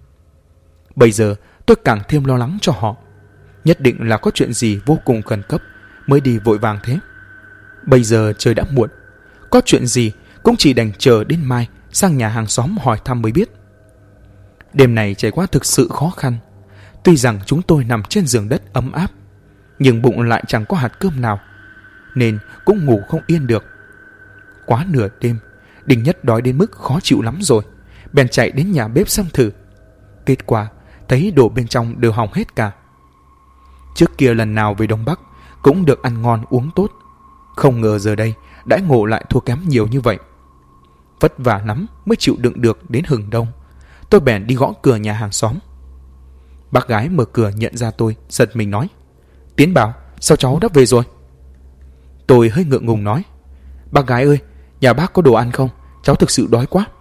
Bây giờ tôi càng thêm lo lắng cho họ. Nhất định là có chuyện gì vô cùng khẩn cấp mới đi vội vàng thế. Bây giờ trời đã muộn, có chuyện gì cũng chỉ đành chờ đến mai sang nhà hàng xóm hỏi thăm mới biết. Đêm này trải qua thực sự khó khăn. Tuy rằng chúng tôi nằm trên giường đất ấm áp, nhưng bụng lại chẳng có hạt cơm nào, nên cũng ngủ không yên được. Quá nửa đêm, Đình Nhất đói đến mức khó chịu lắm rồi, bèn chạy đến nhà bếp xem thử. Kết quả thấy đồ bên trong đều hỏng hết cả. Trước kia lần nào về Đông Bắc cũng được ăn ngon uống tốt, không ngờ giờ đây đãi ngộ lại thua kém nhiều như vậy. Vất vả lắm mới chịu đựng được đến hừng đông. Tôi bèn đi gõ cửa nhà hàng xóm. Bác gái mở cửa nhận ra tôi, giật mình nói, Tiến bảo, sao cháu đã về rồi? Tôi hơi ngượng ngùng nói, bác gái ơi, nhà bác có đồ ăn không? Cháu thực sự đói quá.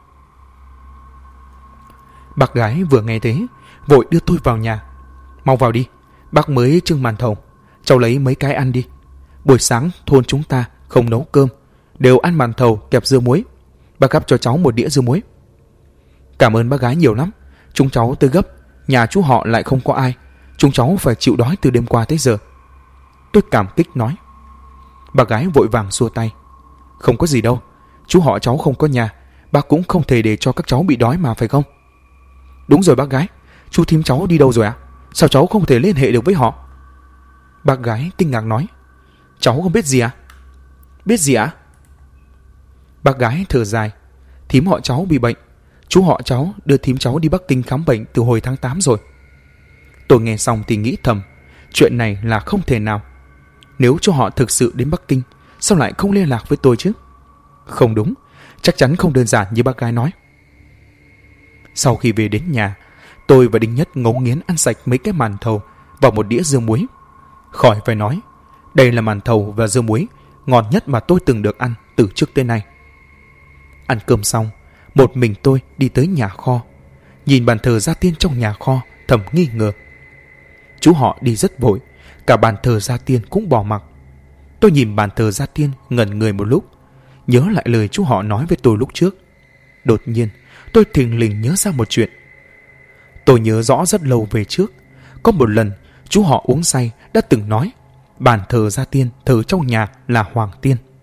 Bác gái vừa nghe thế, vội đưa tôi vào nhà. Mau vào đi, bác mới trưng màn thầu, cháu lấy mấy cái ăn đi. Buổi sáng thôn chúng ta không nấu cơm, đều ăn màn thầu kẹp dưa muối. Bác gắp cho cháu một đĩa dưa muối. Cảm ơn bác gái nhiều lắm, chúng cháu tới gấp, nhà chú họ lại không có ai, chúng cháu phải chịu đói từ đêm qua tới giờ. Tôi cảm kích nói. Bác gái vội vàng xua tay, không có gì đâu, chú họ cháu không có nhà, bác cũng không thể để cho các cháu bị đói mà, phải không? Đúng rồi bác gái, chú thím cháu đi đâu rồi ạ? Sao cháu không thể liên hệ được với họ? Bác gái kinh ngạc nói, cháu không biết gì à? Biết gì ạ? Bác gái thở dài, thím họ cháu bị bệnh, chú họ cháu đưa thím cháu đi Bắc Kinh khám bệnh từ hồi tháng 8 rồi. Tôi nghe xong thì nghĩ thầm, chuyện này là không thể nào. Nếu cho họ thực sự đến Bắc Kinh, sao lại không liên lạc với tôi chứ? Không đúng, chắc chắn không đơn giản như bác gái nói. Sau khi về đến nhà, tôi và Đinh Nhất ngấu nghiến ăn sạch mấy cái màn thầu và một đĩa dưa muối. Khỏi phải nói, đây là màn thầu và dưa muối ngon nhất mà tôi từng được ăn từ trước tới nay. Ăn cơm xong, một mình tôi đi tới nhà kho, nhìn bàn thờ gia tiên trong nhà kho thầm nghi ngờ. Chú họ đi rất vội, cả bàn thờ gia tiên cũng bỏ mặc. Tôi nhìn bàn thờ gia tiên ngẩn người một lúc, nhớ lại lời chú họ nói với tôi lúc trước. Đột nhiên tôi thình lình nhớ ra một chuyện. Tôi nhớ rõ rất lâu về trước, có một lần chú họ uống say đã từng nói bàn thờ gia tiên thờ trong nhà là Hoàng Tiên.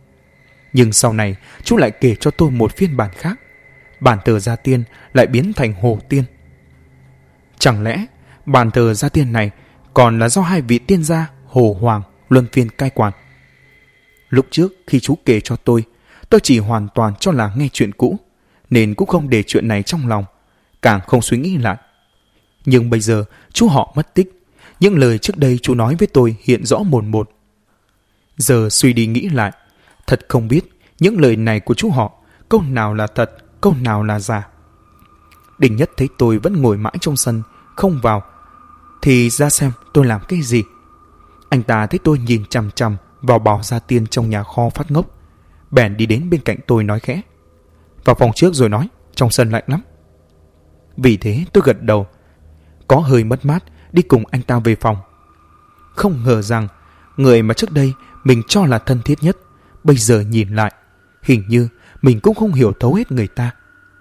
Nhưng sau này chú lại kể cho tôi một phiên bản khác. Bàn thờ Gia Tiên lại biến thành Hồ Tiên. Chẳng lẽ bàn thờ Gia Tiên này còn là do hai vị tiên gia Hồ Hoàng luân phiên cai quản? Lúc trước khi chú kể cho tôi chỉ hoàn toàn cho là nghe chuyện cũ, nên cũng không để chuyện này trong lòng, càng không suy nghĩ lại. Nhưng bây giờ chú họ mất tích, những lời trước đây chú nói với tôi hiện rõ mồn một. Giờ suy đi nghĩ lại, thật không biết những lời này của chú họ câu nào là thật, câu nào là giả. Đình Nhất thấy tôi vẫn ngồi mãi trong sân không vào thì ra xem tôi làm cái gì. Anh ta thấy tôi nhìn chằm chằm vào Bảo Gia Tiên trong nhà kho phát ngốc, bèn đi đến bên cạnh tôi nói khẽ: vào phòng trước rồi nói, trong sân lạnh lắm. Vì thế tôi gật đầu, có hơi mất mát đi cùng anh ta về phòng. Không ngờ rằng người mà trước đây mình cho là thân thiết nhất, bây giờ nhìn lại hình như mình cũng không hiểu thấu hết người ta.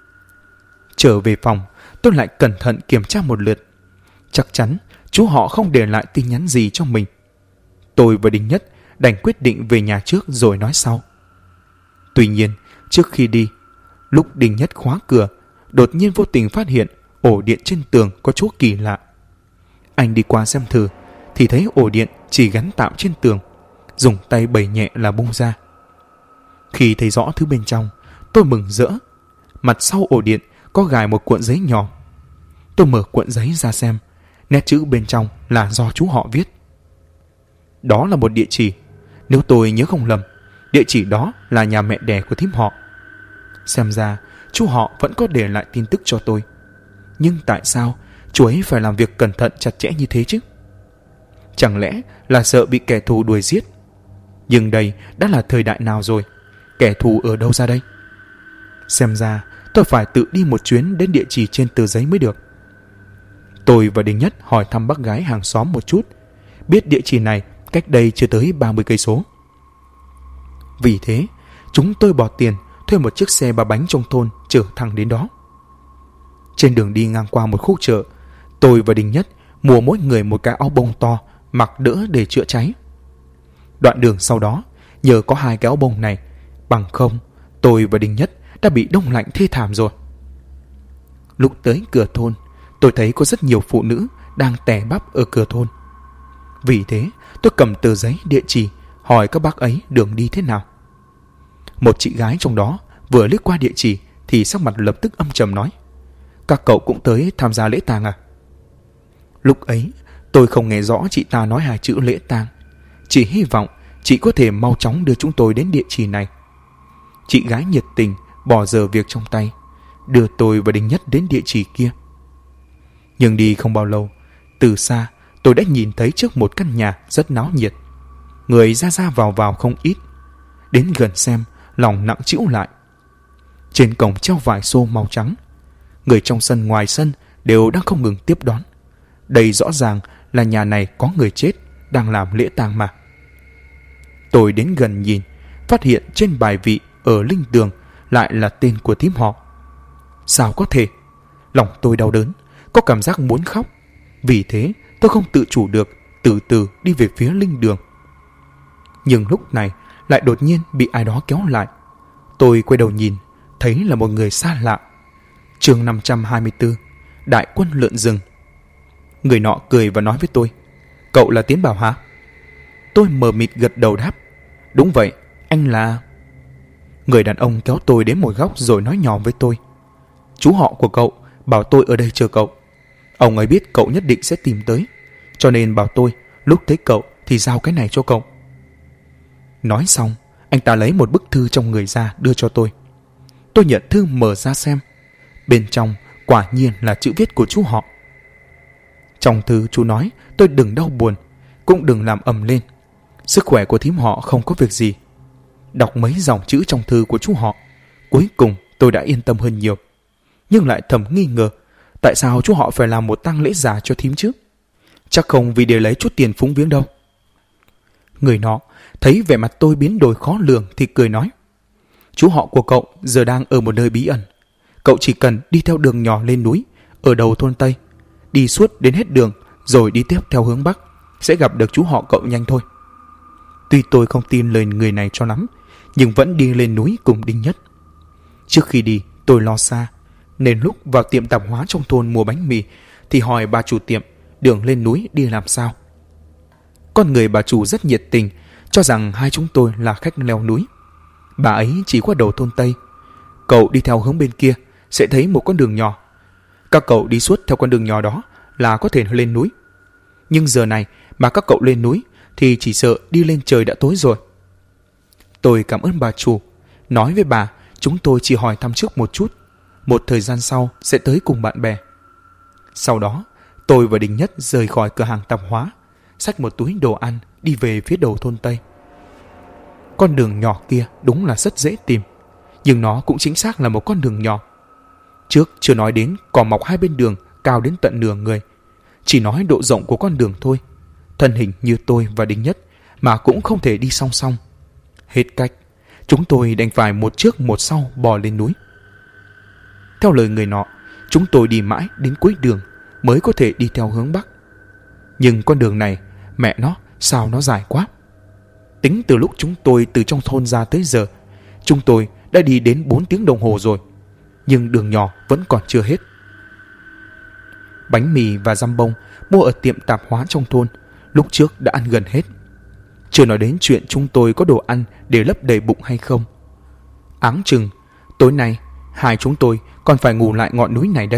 Trở về phòng, tôi lại cẩn thận kiểm tra một lượt. Chắc chắn chú họ không để lại tin nhắn gì cho mình. Tôi và Đình Nhất đành quyết định về nhà trước rồi nói sau. Tuy nhiên, trước khi đi, lúc Đình Nhất khóa cửa, đột nhiên vô tình phát hiện ổ điện trên tường có chỗ kỳ lạ. Anh đi qua xem thử thì thấy ổ điện chỉ gắn tạm trên tường, dùng tay bẩy nhẹ là bung ra. Khi thấy rõ thứ bên trong, tôi mừng rỡ. Mặt sau ổ điện có gài một cuộn giấy nhỏ. Tôi mở cuộn giấy ra xem, nét chữ bên trong là do chú họ viết. Đó là một địa chỉ. Nếu tôi nhớ không lầm, địa chỉ đó là nhà mẹ đẻ của thím họ. Xem ra chú họ vẫn có để lại tin tức cho tôi. Nhưng tại sao chú ấy phải làm việc cẩn thận chặt chẽ như thế chứ? Chẳng lẽ là sợ bị kẻ thù đuổi giết? Nhưng đây đã là thời đại nào rồi? Kẻ thù ở đâu ra đây? Xem ra tôi phải tự đi một chuyến đến địa chỉ trên tờ giấy mới được. Tôi và Đình Nhất hỏi thăm bác gái hàng xóm một chút, biết địa chỉ này cách đây chưa tới 30 cây số. Vì thế, chúng tôi bỏ tiền thuê một chiếc xe 3 bánh trong thôn chở thẳng đến đó. Trên đường đi ngang qua một khu chợ, tôi và Đình Nhất mua mỗi người một cái áo bông to mặc đỡ để chữa cháy. Đoạn đường sau đó, nhờ có 2 cái áo bông này, bằng không tôi và Đình Nhất đã bị đông lạnh thê thảm rồi. Lúc tới cửa thôn, tôi thấy có rất nhiều phụ nữ đang tè bắp ở cửa thôn. Vì thế tôi cầm tờ giấy địa chỉ hỏi các bác ấy đường đi thế nào. Một chị gái trong đó vừa liếc qua địa chỉ thì sắc mặt lập tức âm trầm nói: các cậu cũng tới tham gia lễ tang à? Lúc ấy tôi không nghe rõ chị ta nói 2 chữ lễ tang, chỉ hy vọng chị có thể mau chóng đưa chúng tôi đến địa chỉ này. Chị gái nhiệt tình bỏ giờ việc trong tay, đưa tôi và Đình Nhất đến địa chỉ kia. Nhưng đi không bao lâu, từ xa tôi đã nhìn thấy trước một căn nhà rất náo nhiệt, người ra vào không ít. Đến gần xem, lòng nặng trĩu lại. Trên cổng treo vải xô màu trắng, người trong sân ngoài sân đều đang không ngừng tiếp đón. Đây rõ ràng là nhà này có người chết đang làm lễ tang mà. Tôi đến gần nhìn, phát hiện trên bài vị ở linh tường lại là tên của thím họ. Sao có thể? Lòng tôi đau đớn, có cảm giác muốn khóc. Vì thế tôi không tự chủ được, từ từ đi về phía linh đường. Nhưng lúc này lại đột nhiên bị ai đó kéo lại. Tôi quay đầu nhìn, thấy là một người xa lạ. Chương 524, Đại quân lượn rừng. Người nọ cười và nói với tôi: cậu là Tiến Bảo hả? Tôi mờ mịt gật đầu đáp: đúng vậy, anh là... Người đàn ông kéo tôi đến một góc rồi nói nhỏ với tôi: chú họ của cậu bảo tôi ở đây chờ cậu. Ông ấy biết cậu nhất định sẽ tìm tới, cho nên bảo tôi lúc thấy cậu thì giao cái này cho cậu. Nói xong, anh ta lấy một bức thư trong người ra đưa cho tôi. Tôi nhận thư mở ra xem. Bên trong quả nhiên là chữ viết của chú họ. Trong thư chú nói tôi đừng đau buồn, cũng đừng làm ầm lên. Sức khỏe của thím họ không có việc gì. Đọc mấy dòng chữ trong thư của chú họ, cuối cùng tôi đã yên tâm hơn nhiều. Nhưng lại thầm nghi ngờ, tại sao chú họ phải làm một tang lễ giả cho thím chứ? Chắc không vì để lấy chút tiền phúng viếng đâu. Người nọ thấy vẻ mặt tôi biến đổi khó lường thì cười nói: chú họ của cậu giờ đang ở một nơi bí ẩn. Cậu chỉ cần đi theo đường nhỏ lên núi ở đầu thôn Tây, đi suốt đến hết đường rồi đi tiếp theo hướng Bắc, sẽ gặp được chú họ cậu nhanh thôi. Tuy tôi không tin lời người này cho lắm, nhưng vẫn đi lên núi cùng Đinh Nhất. Trước khi đi, tôi lo xa, nên lúc vào tiệm tạp hóa trong thôn mua bánh mì thì hỏi bà chủ tiệm đường lên núi đi làm sao. Con người bà chủ rất nhiệt tình, cho rằng hai chúng tôi là khách leo núi. Bà ấy chỉ qua đầu thôn Tây. Cậu đi theo hướng bên kia sẽ thấy một con đường nhỏ. Các cậu đi suốt theo con đường nhỏ đó là có thể lên núi. Nhưng giờ này mà các cậu lên núi thì chỉ sợ đi lên trời đã tối rồi. Tôi cảm ơn bà chủ, nói với bà chúng tôi chỉ hỏi thăm trước một chút, một thời gian sau sẽ tới cùng bạn bè. Sau đó tôi và Đinh Nhất rời khỏi cửa hàng tạp hóa, xách một túi đồ ăn đi về phía đầu thôn Tây. Con đường nhỏ kia đúng là rất dễ tìm, nhưng nó cũng chính xác là một con đường nhỏ. Trước chưa nói đến cỏ mọc hai bên đường cao đến tận nửa người, chỉ nói độ rộng của con đường thôi. Thân hình như tôi và Đinh Nhất mà cũng không thể đi song song. Hết cách, chúng tôi đành phải một trước một sau bò lên núi. Theo lời người nọ, chúng tôi đi mãi đến cuối đường mới có thể đi theo hướng Bắc. Nhưng con đường này, mẹ nó, sao nó dài quá. Tính từ lúc chúng tôi từ trong thôn ra tới giờ, chúng tôi đã đi đến 4 tiếng đồng hồ rồi, nhưng đường nhỏ vẫn còn chưa hết. Bánh mì và dăm bông mua ở tiệm tạp hóa trong thôn lúc trước đã ăn gần hết. Chưa nói đến chuyện chúng tôi có đồ ăn để lấp đầy bụng hay không. Áng chừng tối nay hai chúng tôi còn phải ngủ lại ngọn núi này đây.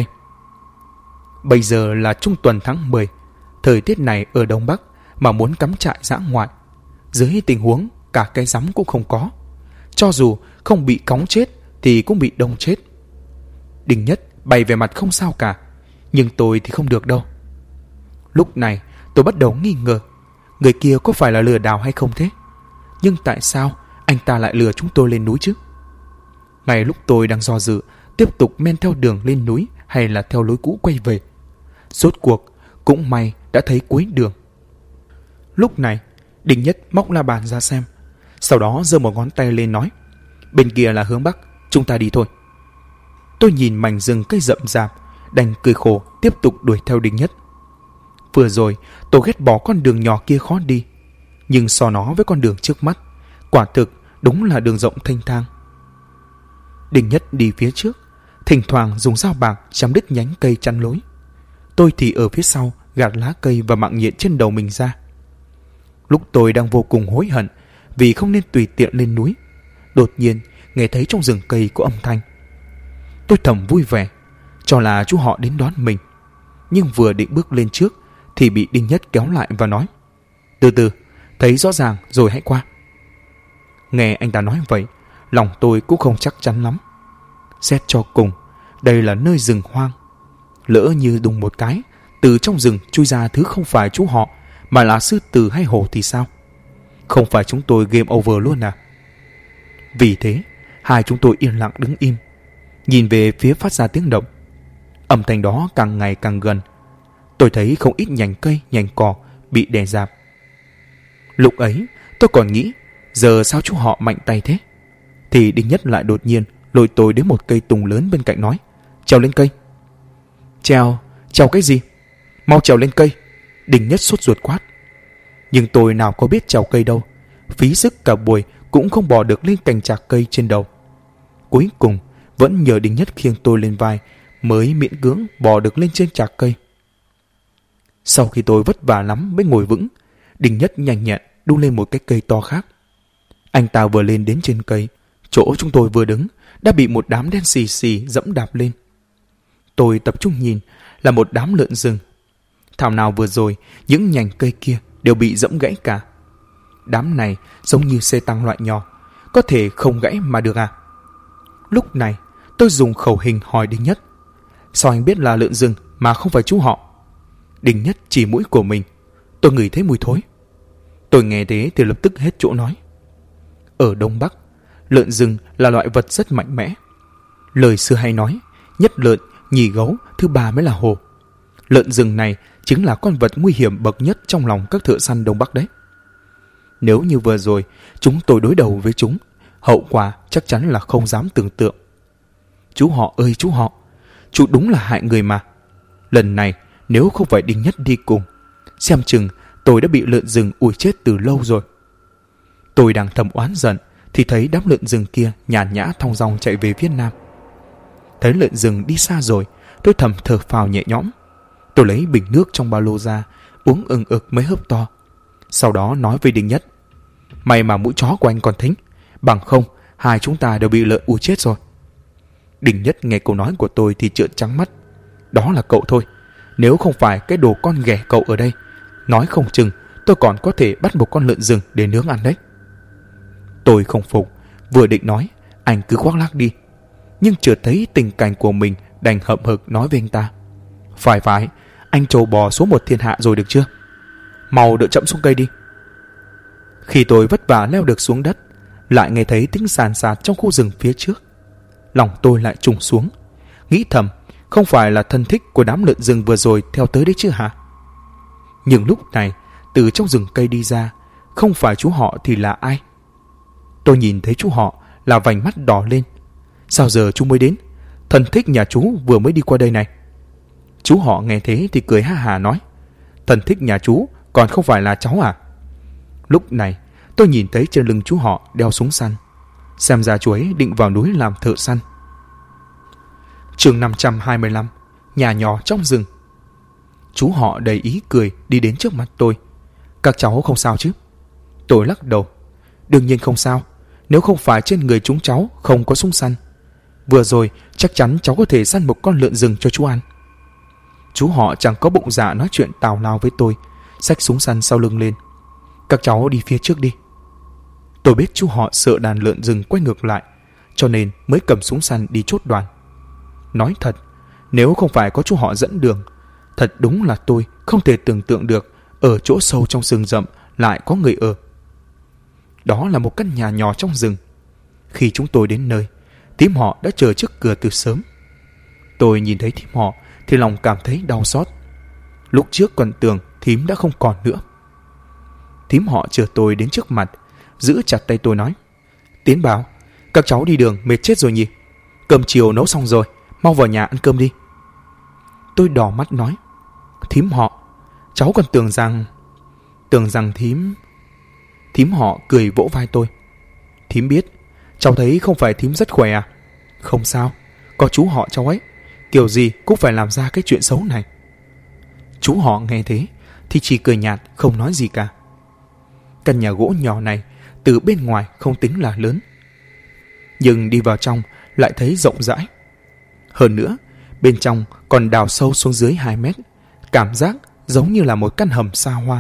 Bây giờ là trung tuần tháng 10, thời tiết này ở Đông Bắc mà muốn cắm trại dã ngoại, dưới tình huống cả cái rắm cũng không có, cho dù không bị cóng chết thì cũng bị đông chết. Đinh Nhất bày về mặt không sao cả, nhưng tôi thì không được đâu. Lúc này tôi bắt đầu nghi ngờ người kia có phải là lừa đảo hay không thế. Nhưng tại sao anh ta lại lừa chúng tôi lên núi chứ? Ngay lúc tôi đang do dự tiếp tục men theo đường lên núi hay là theo lối cũ quay về, rốt cuộc cũng may đã thấy cuối đường. Lúc này Đinh Nhất móc la bàn ra xem, sau đó giơ một ngón tay lên nói: bên kia là hướng Bắc, chúng ta đi thôi. Tôi nhìn mảnh rừng cây rậm rạp, đành cười khổ tiếp tục đuổi theo Đinh Nhất. Vừa rồi tôi ghét bỏ con đường nhỏ kia khó đi, nhưng so nó với con đường trước mắt, quả thực đúng là đường rộng thênh thang. Đinh Nhất đi phía trước, thỉnh thoảng dùng dao bạc chém đứt nhánh cây chắn lối. Tôi thì ở phía sau gạt lá cây và mạng nhện trên đầu mình ra. Lúc tôi đang vô cùng hối hận vì không nên tùy tiện lên núi, đột nhiên nghe thấy trong rừng cây có âm thanh. Tôi thầm vui vẻ, cho là chú họ đến đón mình, nhưng vừa định bước lên trước thì bị Đinh Nhất kéo lại và nói: từ từ, thấy rõ ràng rồi hãy qua. Nghe anh ta nói vậy, lòng tôi cũng không chắc chắn lắm. Xét cho cùng, đây là nơi rừng hoang. Lỡ như đùng một cái, từ trong rừng chui ra thứ không phải chú họ mà là sư tử hay hổ thì sao? Không phải chúng tôi game over luôn à? Vì thế, hai chúng tôi yên lặng đứng im, nhìn về phía phát ra tiếng động. Âm thanh đó càng ngày càng gần. Tôi thấy không ít nhành cây, nhành cỏ bị đè rạp. Lúc ấy, tôi còn nghĩ giờ sao chú họ mạnh tay thế? Thì Đinh Nhất lại đột nhiên lôi tôi đến một cây tùng lớn bên cạnh nói: trèo lên cây. Trèo cái gì? Mau trèo lên cây! Đinh Nhất sốt ruột quát. Nhưng tôi nào có biết trèo cây đâu, phí sức cả buổi cũng không bò được lên cành chạc cây trên đầu. Cuối cùng vẫn nhờ Đinh Nhất khiêng tôi lên vai mới miễn cưỡng bò được lên trên chạc cây. Sau khi tôi vất vả lắm mới ngồi vững, Đinh Nhất nhanh nhẹn đu lên một cái cây to khác. Anh ta vừa lên đến trên cây, chỗ chúng tôi vừa đứng đã bị một đám đen xì xì dẫm đạp lên. Tôi tập trung nhìn là một đám lợn rừng. Thảo nào vừa rồi những nhành cây kia đều bị dẫm gãy cả. Đám này giống như xe tăng loại nhỏ, có thể không gãy mà được à? Lúc này tôi dùng khẩu hình hỏi Đinh Nhất: sao anh biết là lợn rừng mà không phải chú họ? Đinh Nhất chỉ mũi của mình. Tôi ngửi thấy mùi thối. Tôi nghe thế thì lập tức hết chỗ nói. Ở Đông Bắc, lợn rừng là loại vật rất mạnh mẽ. Lời xưa hay nói, nhất lợn, nhì gấu, thứ ba mới là hổ. Lợn rừng này chính là con vật nguy hiểm bậc nhất trong lòng các thợ săn Đông Bắc đấy. Nếu như vừa rồi chúng tôi đối đầu với chúng, hậu quả chắc chắn là không dám tưởng tượng. Chú họ ơi chú họ, chú đúng là hại người mà. Lần này nếu không phải Đinh Nhất đi cùng, xem chừng tôi đã bị lợn rừng ủi chết từ lâu rồi. Tôi đang thầm oán giận thì thấy đám lợn rừng kia nhàn nhã thong dong chạy về phía nam. Thấy lợn rừng đi xa rồi, tôi thầm thở phào nhẹ nhõm. Tôi lấy bình nước trong ba lô ra, uống ừng ực mấy hớp to. Sau đó nói với Đinh Nhất: may mà mũi chó của anh còn thính, bằng không hai chúng ta đều bị lợn ù chết rồi. Đinh Nhất nghe câu nói của tôi thì trợn trắng mắt. Đó là cậu thôi, nếu không phải cái đồ con ghẻ cậu ở đây, nói không chừng tôi còn có thể bắt một con lợn rừng để nướng ăn đấy. Tôi không phục, vừa định nói anh cứ khoác lác đi, nhưng chợt thấy tình cảnh của mình, đành hậm hực nói với anh ta: phải, anh trâu bò số một thiên hạ rồi được chưa? Mau đợi chậm xuống cây đi. Khi tôi vất vả leo được xuống đất, lại nghe thấy tiếng sàn sạt trong khu rừng phía trước. Lòng tôi lại trùng xuống, nghĩ thầm không phải là thân thích của đám lợn rừng vừa rồi theo tới đấy chứ hả? Nhưng lúc này từ trong rừng cây đi ra, không phải chú họ thì là ai? Tôi nhìn thấy chú họ là vành mắt đỏ lên. Sao giờ chú mới đến? Thân thích nhà chú vừa mới đi qua đây này. Chú họ nghe thế thì cười ha hà nói: thân thích nhà chú còn không phải là cháu à? Lúc này tôi nhìn thấy trên lưng chú họ đeo súng săn, xem ra chú ấy định vào núi làm thợ săn. Chương 525: nhà nhỏ trong rừng. Chú họ đầy ý cười đi đến trước mặt tôi: các cháu không sao chứ? Tôi lắc đầu: đương nhiên không sao, nếu không phải trên người chúng cháu không có súng săn, vừa rồi chắc chắn cháu có thể săn một con lợn rừng cho chú ăn. Chú họ chẳng có bụng dạ nói chuyện tào lao với tôi, xách súng săn sau lưng lên: các cháu đi phía trước đi. Tôi biết chú họ sợ đàn lợn rừng quay ngược lại, cho nên mới cầm súng săn đi chốt đoàn. Nói thật, nếu không phải có chú họ dẫn đường, thật đúng là tôi không thể tưởng tượng được ở chỗ sâu trong rừng rậm lại có người ở. Đó là một căn nhà nhỏ trong rừng. Khi chúng tôi đến nơi, thím họ đã chờ trước cửa từ sớm. Tôi nhìn thấy thím họ thì lòng cảm thấy đau xót. Lúc trước còn tưởng thím đã không còn nữa. Thím họ chờ tôi đến trước mặt, giữ chặt tay tôi nói: Tiến Bảo, các cháu đi đường mệt chết rồi nhỉ? Cơm chiều nấu xong rồi, mau vào nhà ăn cơm đi. Tôi đỏ mắt nói: thím họ, cháu còn tưởng rằng thím... Thím họ cười vỗ vai tôi: thím biết, cháu thấy không phải thím rất khỏe à? Không sao, có chú họ cháu ấy, kiểu gì cũng phải làm ra cái chuyện xấu này. Chú họ nghe thế thì chỉ cười nhạt, không nói gì cả. Căn nhà gỗ nhỏ này từ bên ngoài không tính là lớn, nhưng đi vào trong lại thấy rộng rãi. Hơn nữa, bên trong còn đào sâu xuống dưới 2 mét, cảm giác giống như là một căn hầm xa hoa.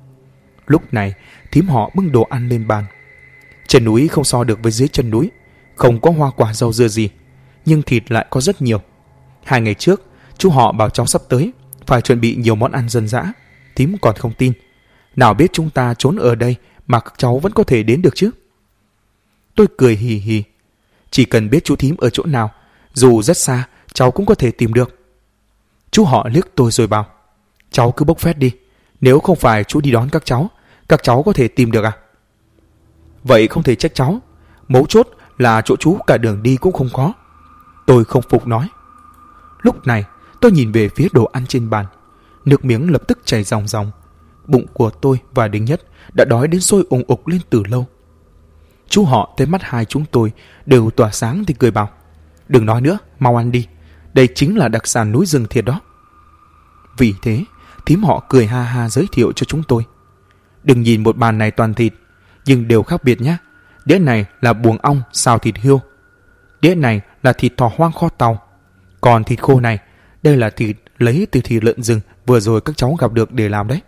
Lúc này, thím họ bưng đồ ăn lên bàn. Trên núi không so được với dưới chân núi, không có hoa quả rau dưa gì, nhưng thịt lại có rất nhiều. 2 ngày trước, chú họ bảo cháu sắp tới phải chuẩn bị nhiều món ăn dân dã. Thím còn không tin. Nào biết chúng ta trốn ở đây mà các cháu vẫn có thể đến được chứ? Tôi cười hì hì. Chỉ cần biết chú thím ở chỗ nào, dù rất xa, cháu cũng có thể tìm được. Chú họ liếc tôi rồi bảo: cháu cứ bốc phét đi, nếu không phải chú đi đón các cháu có thể tìm được à? Vậy không thể trách cháu, mấu chốt là chỗ chú cả đường đi cũng không có. Tôi không phục nói. Lúc này tôi nhìn về phía đồ ăn trên bàn, nước miếng lập tức chảy ròng ròng. Bụng của tôi và Đinh Nhất đã đói đến sôi ùng ục lên từ lâu. Chú họ thấy mắt hai chúng tôi đều tỏa sáng thì cười bảo: đừng nói nữa, mau ăn đi, đây chính là đặc sản núi rừng thiệt đó. Vì thế thím họ cười ha ha giới thiệu cho chúng tôi: đừng nhìn một bàn này toàn thịt, nhưng đều khác biệt nhé. Đĩa này là buồng ong xào thịt hươu, đĩa này là thịt thỏ hoang kho tàu, còn thịt khô này, đây là thịt lấy từ thịt lợn rừng vừa rồi các cháu gặp được để làm đấy.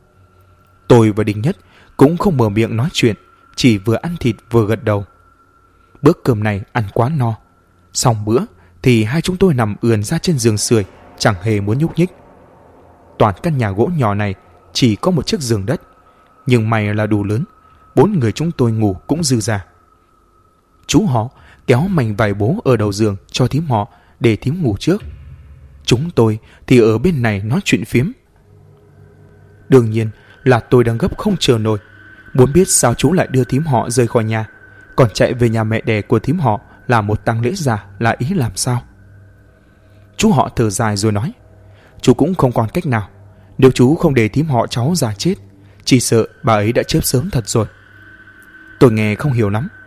Tôi và Đinh Nhất cũng không mở miệng nói chuyện, chỉ vừa ăn thịt vừa gật đầu. Bữa cơm này ăn quá no. Xong bữa thì hai chúng tôi nằm ườn ra trên giường sưởi, chẳng hề muốn nhúc nhích. Toàn căn nhà gỗ nhỏ này chỉ có một chiếc giường đất, nhưng may là đủ lớn, 4 người chúng tôi ngủ cũng dư dả. Chú họ kéo mảnh vải bố ở đầu giường cho thím họ để thím ngủ trước. Chúng tôi thì ở bên này nói chuyện phiếm. Đương nhiên là tôi đang gấp không chờ nổi, muốn biết sao chú lại đưa thím họ rời khỏi nhà, còn chạy về nhà mẹ đẻ của thím họ là một tang lễ giả là ý làm sao? Chú họ thở dài rồi nói: chú cũng không còn cách nào, nếu chú không để thím họ cháu già chết, chỉ sợ bà ấy đã chết sớm thật rồi. Tôi nghe không hiểu lắm.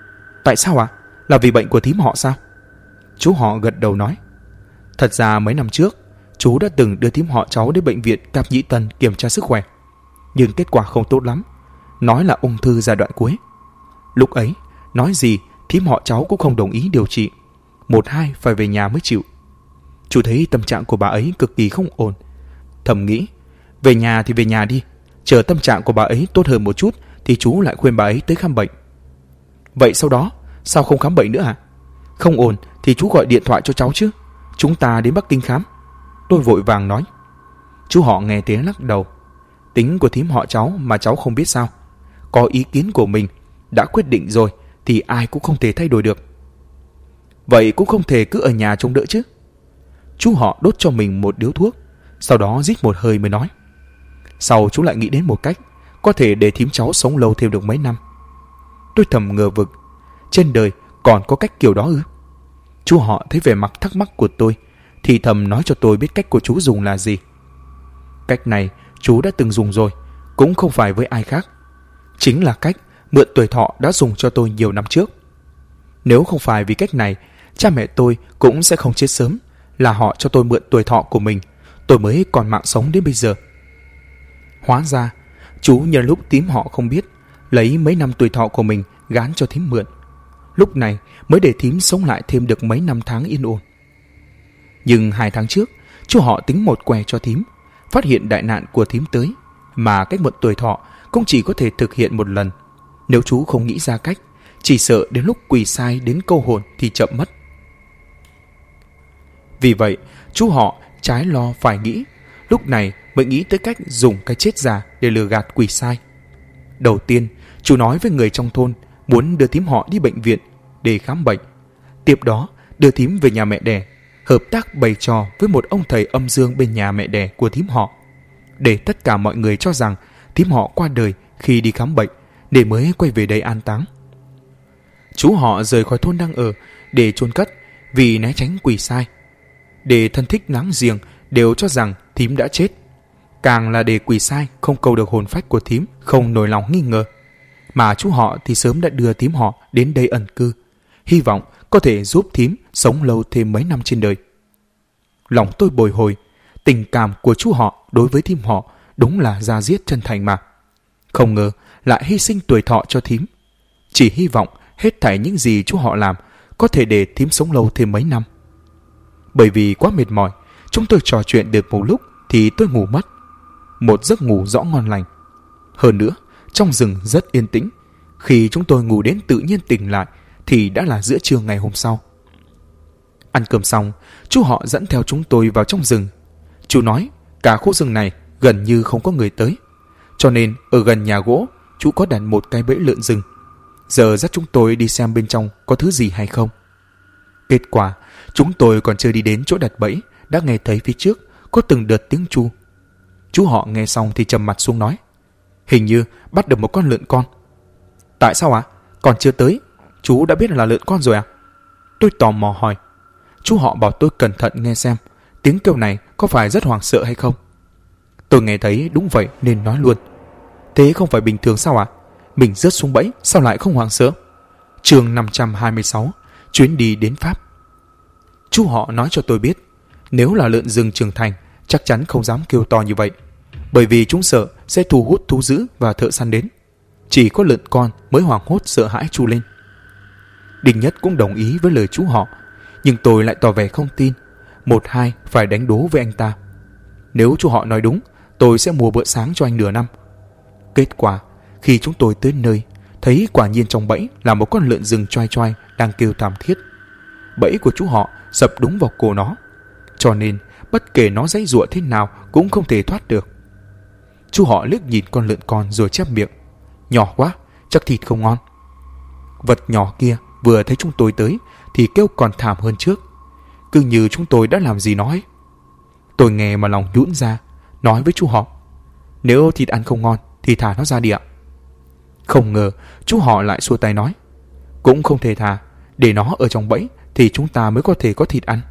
Tại sao ạ? Là vì bệnh của thím họ sao? Chú họ gật đầu nói: Thật ra mấy năm trước, chú đã từng đưa thím họ cháu đến bệnh viện Cáp Nhĩ Tân kiểm tra sức khỏe, nhưng kết quả không tốt lắm, nói là ung thư giai đoạn cuối. Lúc ấy, nói gì thím họ cháu cũng không đồng ý điều trị, 1-2 phải về nhà mới chịu. Chú thấy tâm trạng của bà ấy cực kỳ không ổn, thầm nghĩ về nhà thì về nhà đi, chờ tâm trạng của bà ấy tốt hơn một chút thì chú lại khuyên bà ấy tới khám bệnh. Vậy sau đó sao không khám bệnh nữa hả? Không ổn thì chú gọi điện thoại cho cháu chứ, chúng ta đến Bắc Kinh khám. Tôi vội vàng nói. Chú họ nghe tiếng lắc đầu. Tính của thím họ cháu mà cháu không biết sao? Có ý kiến của mình, đã quyết định rồi thì ai cũng không thể thay đổi được. Vậy cũng không thể cứ ở nhà trông đỡ chứ. Chú họ đốt cho mình một điếu thuốc, sau đó rít một hơi mới nói. Sau chú lại nghĩ đến một cách có thể để thím cháu sống lâu thêm được mấy năm. Tôi thầm ngờ vực, trên đời còn có cách kiểu đó ư? Chú họ thấy vẻ mặt thắc mắc của tôi thì thầm nói cho tôi biết cách của chú dùng là gì. Cách này chú đã từng dùng rồi, cũng không phải với ai khác. Chính là cách mượn tuổi thọ đã dùng cho tôi nhiều năm trước. Nếu không phải vì cách này, cha mẹ tôi cũng sẽ không chết sớm, là họ cho tôi mượn tuổi thọ của mình, tôi mới còn mạng sống đến bây giờ. Hóa ra, chú nhân lúc thím họ không biết, lấy mấy năm tuổi thọ của mình gán cho thím mượn. Lúc này mới để thím sống lại thêm được mấy năm tháng yên ổn. Nhưng 2 tháng trước, chú họ tính một què cho thím, phát hiện đại nạn của thím tới, mà cách mượn tuổi thọ cũng chỉ có thể thực hiện một lần. Nếu chú không nghĩ ra cách, chỉ sợ đến lúc quỳ sai đến câu hồn thì chậm mất. Vì vậy, chú họ trái lo phải nghĩ, lúc này mới nghĩ tới cách dùng cái chết già để lừa gạt quỳ sai. Đầu tiên, chú nói với người trong thôn muốn đưa thím họ đi bệnh viện để khám bệnh. Tiếp đó, đưa thím về nhà mẹ đẻ, hợp tác bày trò với một ông thầy âm dương bên nhà mẹ đẻ của thím họ, để tất cả mọi người cho rằng thím họ qua đời khi đi khám bệnh, để mới quay về đây an táng. Chú họ rời khỏi thôn đang ở để chôn cất vì né tránh quỳ sai, để thân thích láng giềng đều cho rằng thím đã chết. Càng là để quỳ sai không cầu được hồn phách của thím không nổi lòng nghi ngờ. Mà chú họ thì sớm đã đưa thím họ đến đây ẩn cư, hy vọng có thể giúp thím sống lâu thêm mấy năm trên đời. Lòng tôi bồi hồi, tình cảm của chú họ đối với thím họ đúng là da diết chân thành mà. Không ngờ lại hy sinh tuổi thọ cho thím. Chỉ hy vọng hết thảy những gì chú họ làm có thể để thím sống lâu thêm mấy năm. Bởi vì quá mệt mỏi, chúng tôi trò chuyện được một lúc thì tôi ngủ mất. Một giấc ngủ rõ ngon lành. Hơn nữa, trong rừng rất yên tĩnh. Khi chúng tôi ngủ đến tự nhiên tỉnh lại thì đã là giữa trưa ngày hôm sau. Ăn cơm xong, chú họ dẫn theo chúng tôi vào trong rừng. Chú nói cả khu rừng này gần như không có người tới, cho nên ở gần nhà gỗ chú có đặt một cái bẫy lợn rừng. Giờ dắt chúng tôi đi xem bên trong có thứ gì hay không. Kết quả, chúng tôi còn chưa đi đến chỗ đặt bẫy đã nghe thấy phía trước có từng đợt tiếng tru. Chú họ nghe xong thì trầm mặt xuống nói: Hình như bắt được một con lợn con. Tại sao ạ? Còn chưa tới, chú đã biết là lợn con rồi à? Tôi tò mò hỏi. Chú họ bảo tôi cẩn thận nghe xem tiếng kêu này có phải rất hoảng sợ hay không. Tôi nghe thấy đúng vậy nên nói luôn: Thế không phải bình thường sao ạ? Mình rớt xuống bẫy sao lại không hoảng sợ? Chương 526, chuyến đi đến Pháp. Chú họ nói cho tôi biết, nếu là lợn rừng trưởng thành chắc chắn không dám kêu to như vậy, bởi vì chúng sợ sẽ thu hút thú dữ và thợ săn đến. Chỉ có lợn con mới hoảng hốt sợ hãi tru lên. Đinh Nhất cũng đồng ý với lời chú họ, nhưng tôi lại tỏ vẻ không tin. 1-2 phải đánh đố với anh ta. Nếu chú họ nói đúng, tôi sẽ mua bữa sáng cho anh nửa năm. Kết quả, khi chúng tôi tới nơi, thấy quả nhiên trong bẫy là một con lợn rừng choai choai đang kêu thảm thiết. Bẫy của chú họ sập đúng vào cổ nó, cho nên bất kể nó giãy giụa thế nào cũng không thể thoát được. Chú họ liếc nhìn con lợn con rồi chép miệng: Nhỏ quá, chắc thịt không ngon. Vật nhỏ kia vừa thấy chúng tôi tới thì kêu còn thảm hơn trước, cứ như chúng tôi đã làm gì nó ấy. Tôi nghe mà lòng nhũn ra, nói với chú họ: Nếu thịt ăn không ngon thì thả nó ra đi ạ. Không ngờ chú họ lại xua tay nói: Cũng không thể thả, để nó ở trong bẫy thì chúng ta mới có thể có thịt ăn.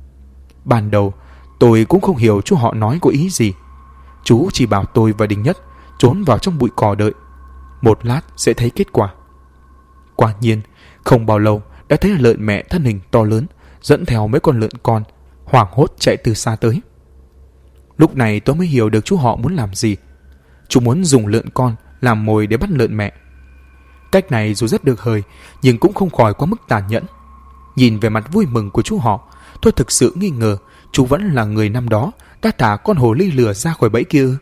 Ban đầu tôi cũng không hiểu chú họ nói có ý gì. Chú chỉ bảo tôi và Đinh Nhất trốn vào trong bụi cỏ đợi, một lát sẽ thấy kết quả. Quả nhiên, Không bao lâu đã thấy lợn mẹ thân hình to lớn dẫn theo mấy con lợn con hoảng hốt chạy từ xa tới. Lúc này tôi mới hiểu được chú họ muốn làm gì. Chú muốn dùng lợn con làm mồi để bắt lợn mẹ. Cách này dù rất được hời nhưng cũng không khỏi quá mức tàn nhẫn. Nhìn về mặt vui mừng của chú họ, tôi thực sự nghi ngờ chú vẫn là người năm đó đã thả con hồ ly lửa ra khỏi bẫy kia.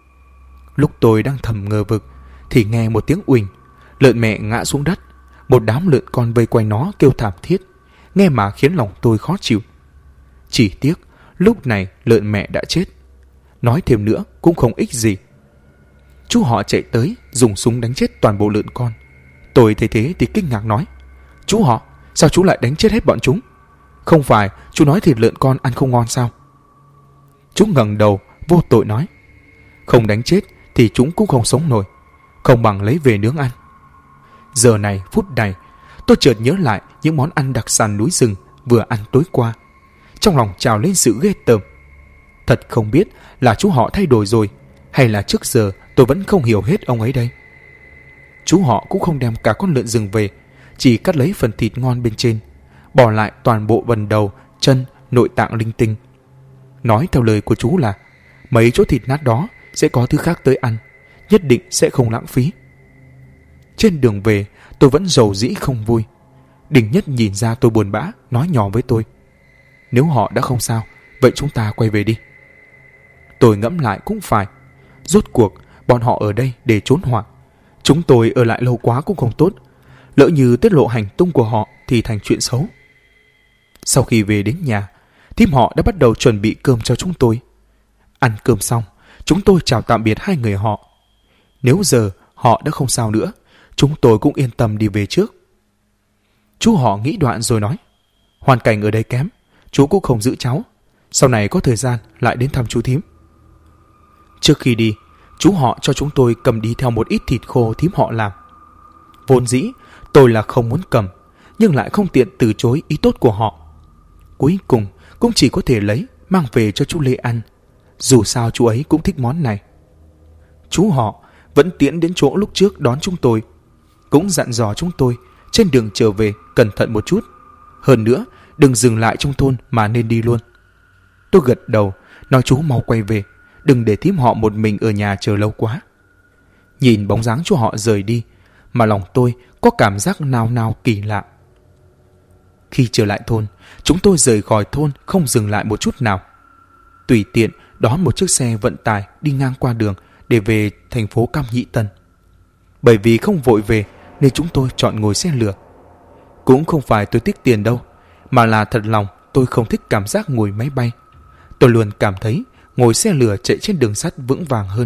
Lúc tôi đang thầm ngờ vực thì nghe một tiếng uỳnh, lợn mẹ ngã xuống đất. Một đám lợn con vây quanh nó kêu thảm thiết, nghe mà khiến lòng tôi khó chịu. Chỉ tiếc lúc này lợn mẹ đã chết, nói thêm nữa cũng không ích gì. Chú họ chạy tới dùng súng đánh chết toàn bộ lợn con. Tôi thấy thế thì kinh ngạc nói: Chú họ, sao chú lại đánh chết hết bọn chúng? Không phải chú nói thịt lợn con ăn không ngon sao? Chú ngẩng đầu vô tội nói: Không đánh chết thì chúng cũng không sống nổi, không bằng lấy về nướng ăn. Giờ này phút này tôi chợt nhớ lại những món ăn đặc sản núi rừng vừa ăn tối qua. Trong lòng trào lên sự ghê tởm. Thật không biết là chú họ thay đổi rồi, hay là trước giờ tôi vẫn không hiểu hết ông ấy đây. Chú họ cũng không đem cả con lợn rừng về, chỉ cắt lấy phần thịt ngon bên trên, bỏ lại toàn bộ phần đầu, chân, nội tạng linh tinh. Nói theo lời của chú là mấy chỗ thịt nát đó sẽ có thứ khác tới ăn, nhất định sẽ không lãng phí. Trên đường về tôi vẫn rầu rĩ không vui. Đình Nhất nhìn ra tôi buồn bã, nói nhỏ với tôi: Nếu họ đã không sao, vậy chúng ta quay về đi. Tôi ngẫm lại cũng phải. Rốt cuộc bọn họ ở đây để trốn họa, chúng tôi ở lại lâu quá cũng không tốt. Lỡ như tiết lộ hành tung của họ thì thành chuyện xấu. Sau khi về đến nhà, thím họ đã bắt đầu chuẩn bị cơm cho chúng tôi. Ăn cơm xong, chúng tôi chào tạm biệt hai người họ. Nếu giờ họ đã không sao nữa, chúng tôi cũng yên tâm đi về trước. Chú họ nghĩ đoạn rồi nói: Hoàn cảnh ở đây kém, chú cũng không giữ cháu, sau này có thời gian lại đến thăm chú thím. Trước khi đi, chú họ cho chúng tôi cầm đi theo một ít thịt khô thím họ làm. Vốn dĩ tôi là không muốn cầm, nhưng lại không tiện từ chối ý tốt của họ. Cuối cùng cũng chỉ có thể lấy mang về cho chú Lê ăn, dù sao chú ấy cũng thích món này. Chú họ vẫn tiễn đến chỗ lúc trước đón chúng tôi, cũng dặn dò chúng tôi trên đường trở về cẩn thận một chút, hơn nữa đừng dừng lại trong thôn mà nên đi luôn. Tôi gật đầu nói chú mau quay về, đừng để thím họ một mình ở nhà chờ lâu quá. Nhìn bóng dáng chú họ rời đi mà lòng tôi có cảm giác nào nào kỳ lạ. Khi trở lại thôn, chúng tôi rời khỏi thôn không dừng lại một chút nào, tùy tiện đón một chiếc xe vận tải đi ngang qua đường để về thành phố Cam Nhĩ Tân. Bởi vì không vội về nên chúng tôi chọn ngồi xe lửa. Cũng không phải tôi tiếc tiền đâu, mà là thật lòng tôi không thích cảm giác ngồi máy bay. Tôi luôn cảm thấy ngồi xe lửa chạy trên đường sắt vững vàng hơn.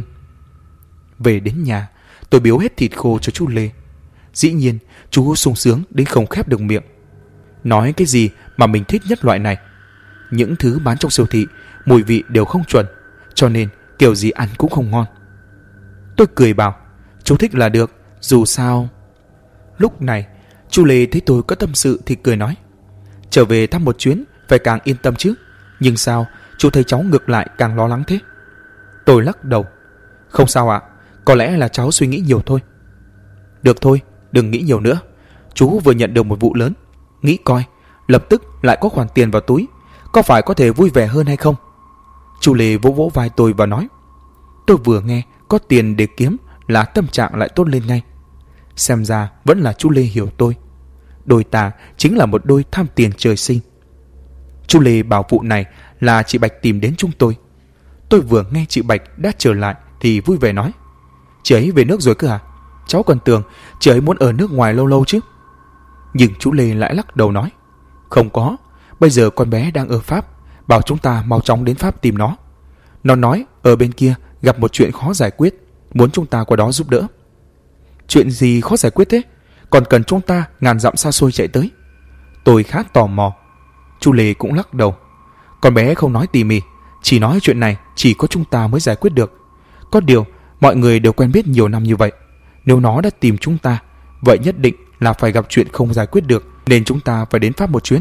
Về đến nhà, tôi biếu hết thịt khô cho chú Lê. Dĩ nhiên chú sung sướng đến không khép được miệng. Nói cái gì mà mình thích nhất loại này. Những thứ bán trong siêu thị mùi vị đều không chuẩn, cho nên kiểu gì ăn cũng không ngon. Tôi cười bảo chú thích là được, dù sao. Lúc này chú Lê thấy tôi có tâm sự thì cười nói: Trở về thăm một chuyến phải càng yên tâm chứ, nhưng sao chú thấy cháu ngược lại càng lo lắng thế? Tôi lắc đầu: Không sao ạ, có lẽ là cháu suy nghĩ nhiều thôi. Được thôi, đừng nghĩ nhiều nữa. Chú vừa nhận được một vụ lớn, nghĩ coi, lập tức lại có khoản tiền vào túi, có phải có thể vui vẻ hơn hay không? Chú Lê vỗ vỗ vai tôi và nói. Tôi vừa nghe có tiền để kiếm là tâm trạng lại tốt lên ngay. Xem ra vẫn là chú Lê hiểu tôi. Đôi ta chính là một đôi tham tiền trời sinh. Chú Lê bảo vụ này là chị Bạch tìm đến chúng tôi. Tôi vừa nghe chị Bạch đã trở lại thì vui vẻ nói: Chị ấy về nước rồi cơ à? Cháu còn tưởng chị ấy muốn ở nước ngoài lâu lâu chứ. Nhưng chú Lê lại lắc đầu nói: Không có, bây giờ con bé đang ở Pháp, bảo chúng ta mau chóng đến Pháp tìm nó. Nó nói ở bên kia gặp một chuyện khó giải quyết, muốn chúng ta qua đó giúp đỡ. Chuyện gì khó giải quyết thế? Còn cần chúng ta ngàn dặm xa xôi chạy tới? Tôi khá tò mò. Chú Lê cũng lắc đầu. Con bé không nói tỉ mỉ, chỉ nói chuyện này chỉ có chúng ta mới giải quyết được. Có điều mọi người đều quen biết nhiều năm như vậy, nếu nó đã tìm chúng ta, vậy nhất định là phải gặp chuyện không giải quyết được, nên chúng ta phải đến Pháp một chuyến.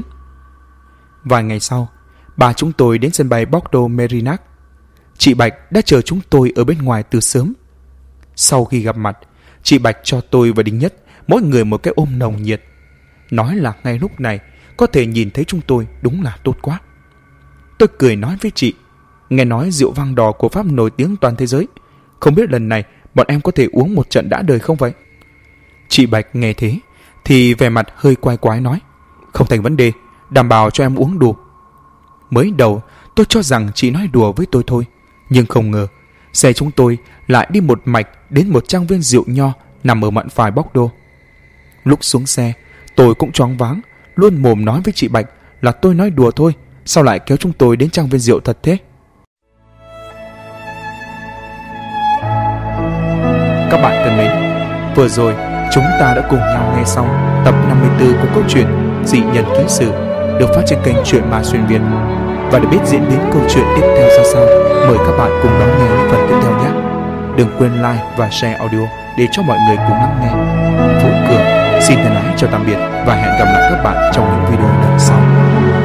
Vài ngày sau, bà chúng tôi đến sân bay Bordeaux Merinac. Chị Bạch đã chờ chúng tôi ở bên ngoài từ sớm. Sau khi gặp mặt, chị Bạch cho tôi và Đinh Nhất mỗi người một cái ôm nồng nhiệt. Nói là ngay lúc này có thể nhìn thấy chúng tôi đúng là tốt quá. Tôi cười nói với chị, nghe nói rượu vang đỏ của Pháp nổi tiếng toàn thế giới, không biết lần này bọn em có thể uống một trận đã đời không vậy? Chị Bạch nghe thế thì vẻ mặt hơi quái quái nói, không thành vấn đề, đảm bảo cho em uống đủ. Mới đầu tôi cho rằng chị nói đùa với tôi thôi, nhưng không ngờ xe chúng tôi lại đi một mạch đến một trang viên rượu nho nằm ở mạn phải Bordeaux. Lúc xuống xe tôi cũng choáng váng, luôn mồm nói với chị Bạch là tôi nói đùa thôi, sao lại kéo chúng tôi đến trang viên rượu thật thế? Các bạn thân mến, vừa rồi chúng ta đã cùng nhau nghe xong tập 54 của câu chuyện Dị Nhân Ký Sử được phát trên kênh Truyện Ma Xuyên Việt. Và để biết diễn biến câu chuyện tiếp theo ra sao, mời các bạn cùng đón nghe những phần tiếp theo nhé. Đừng quên like và share audio để cho mọi người cùng lắng nghe. Vũ Cường xin thân ái chào tạm biệt và hẹn gặp lại các bạn trong những video lần sau.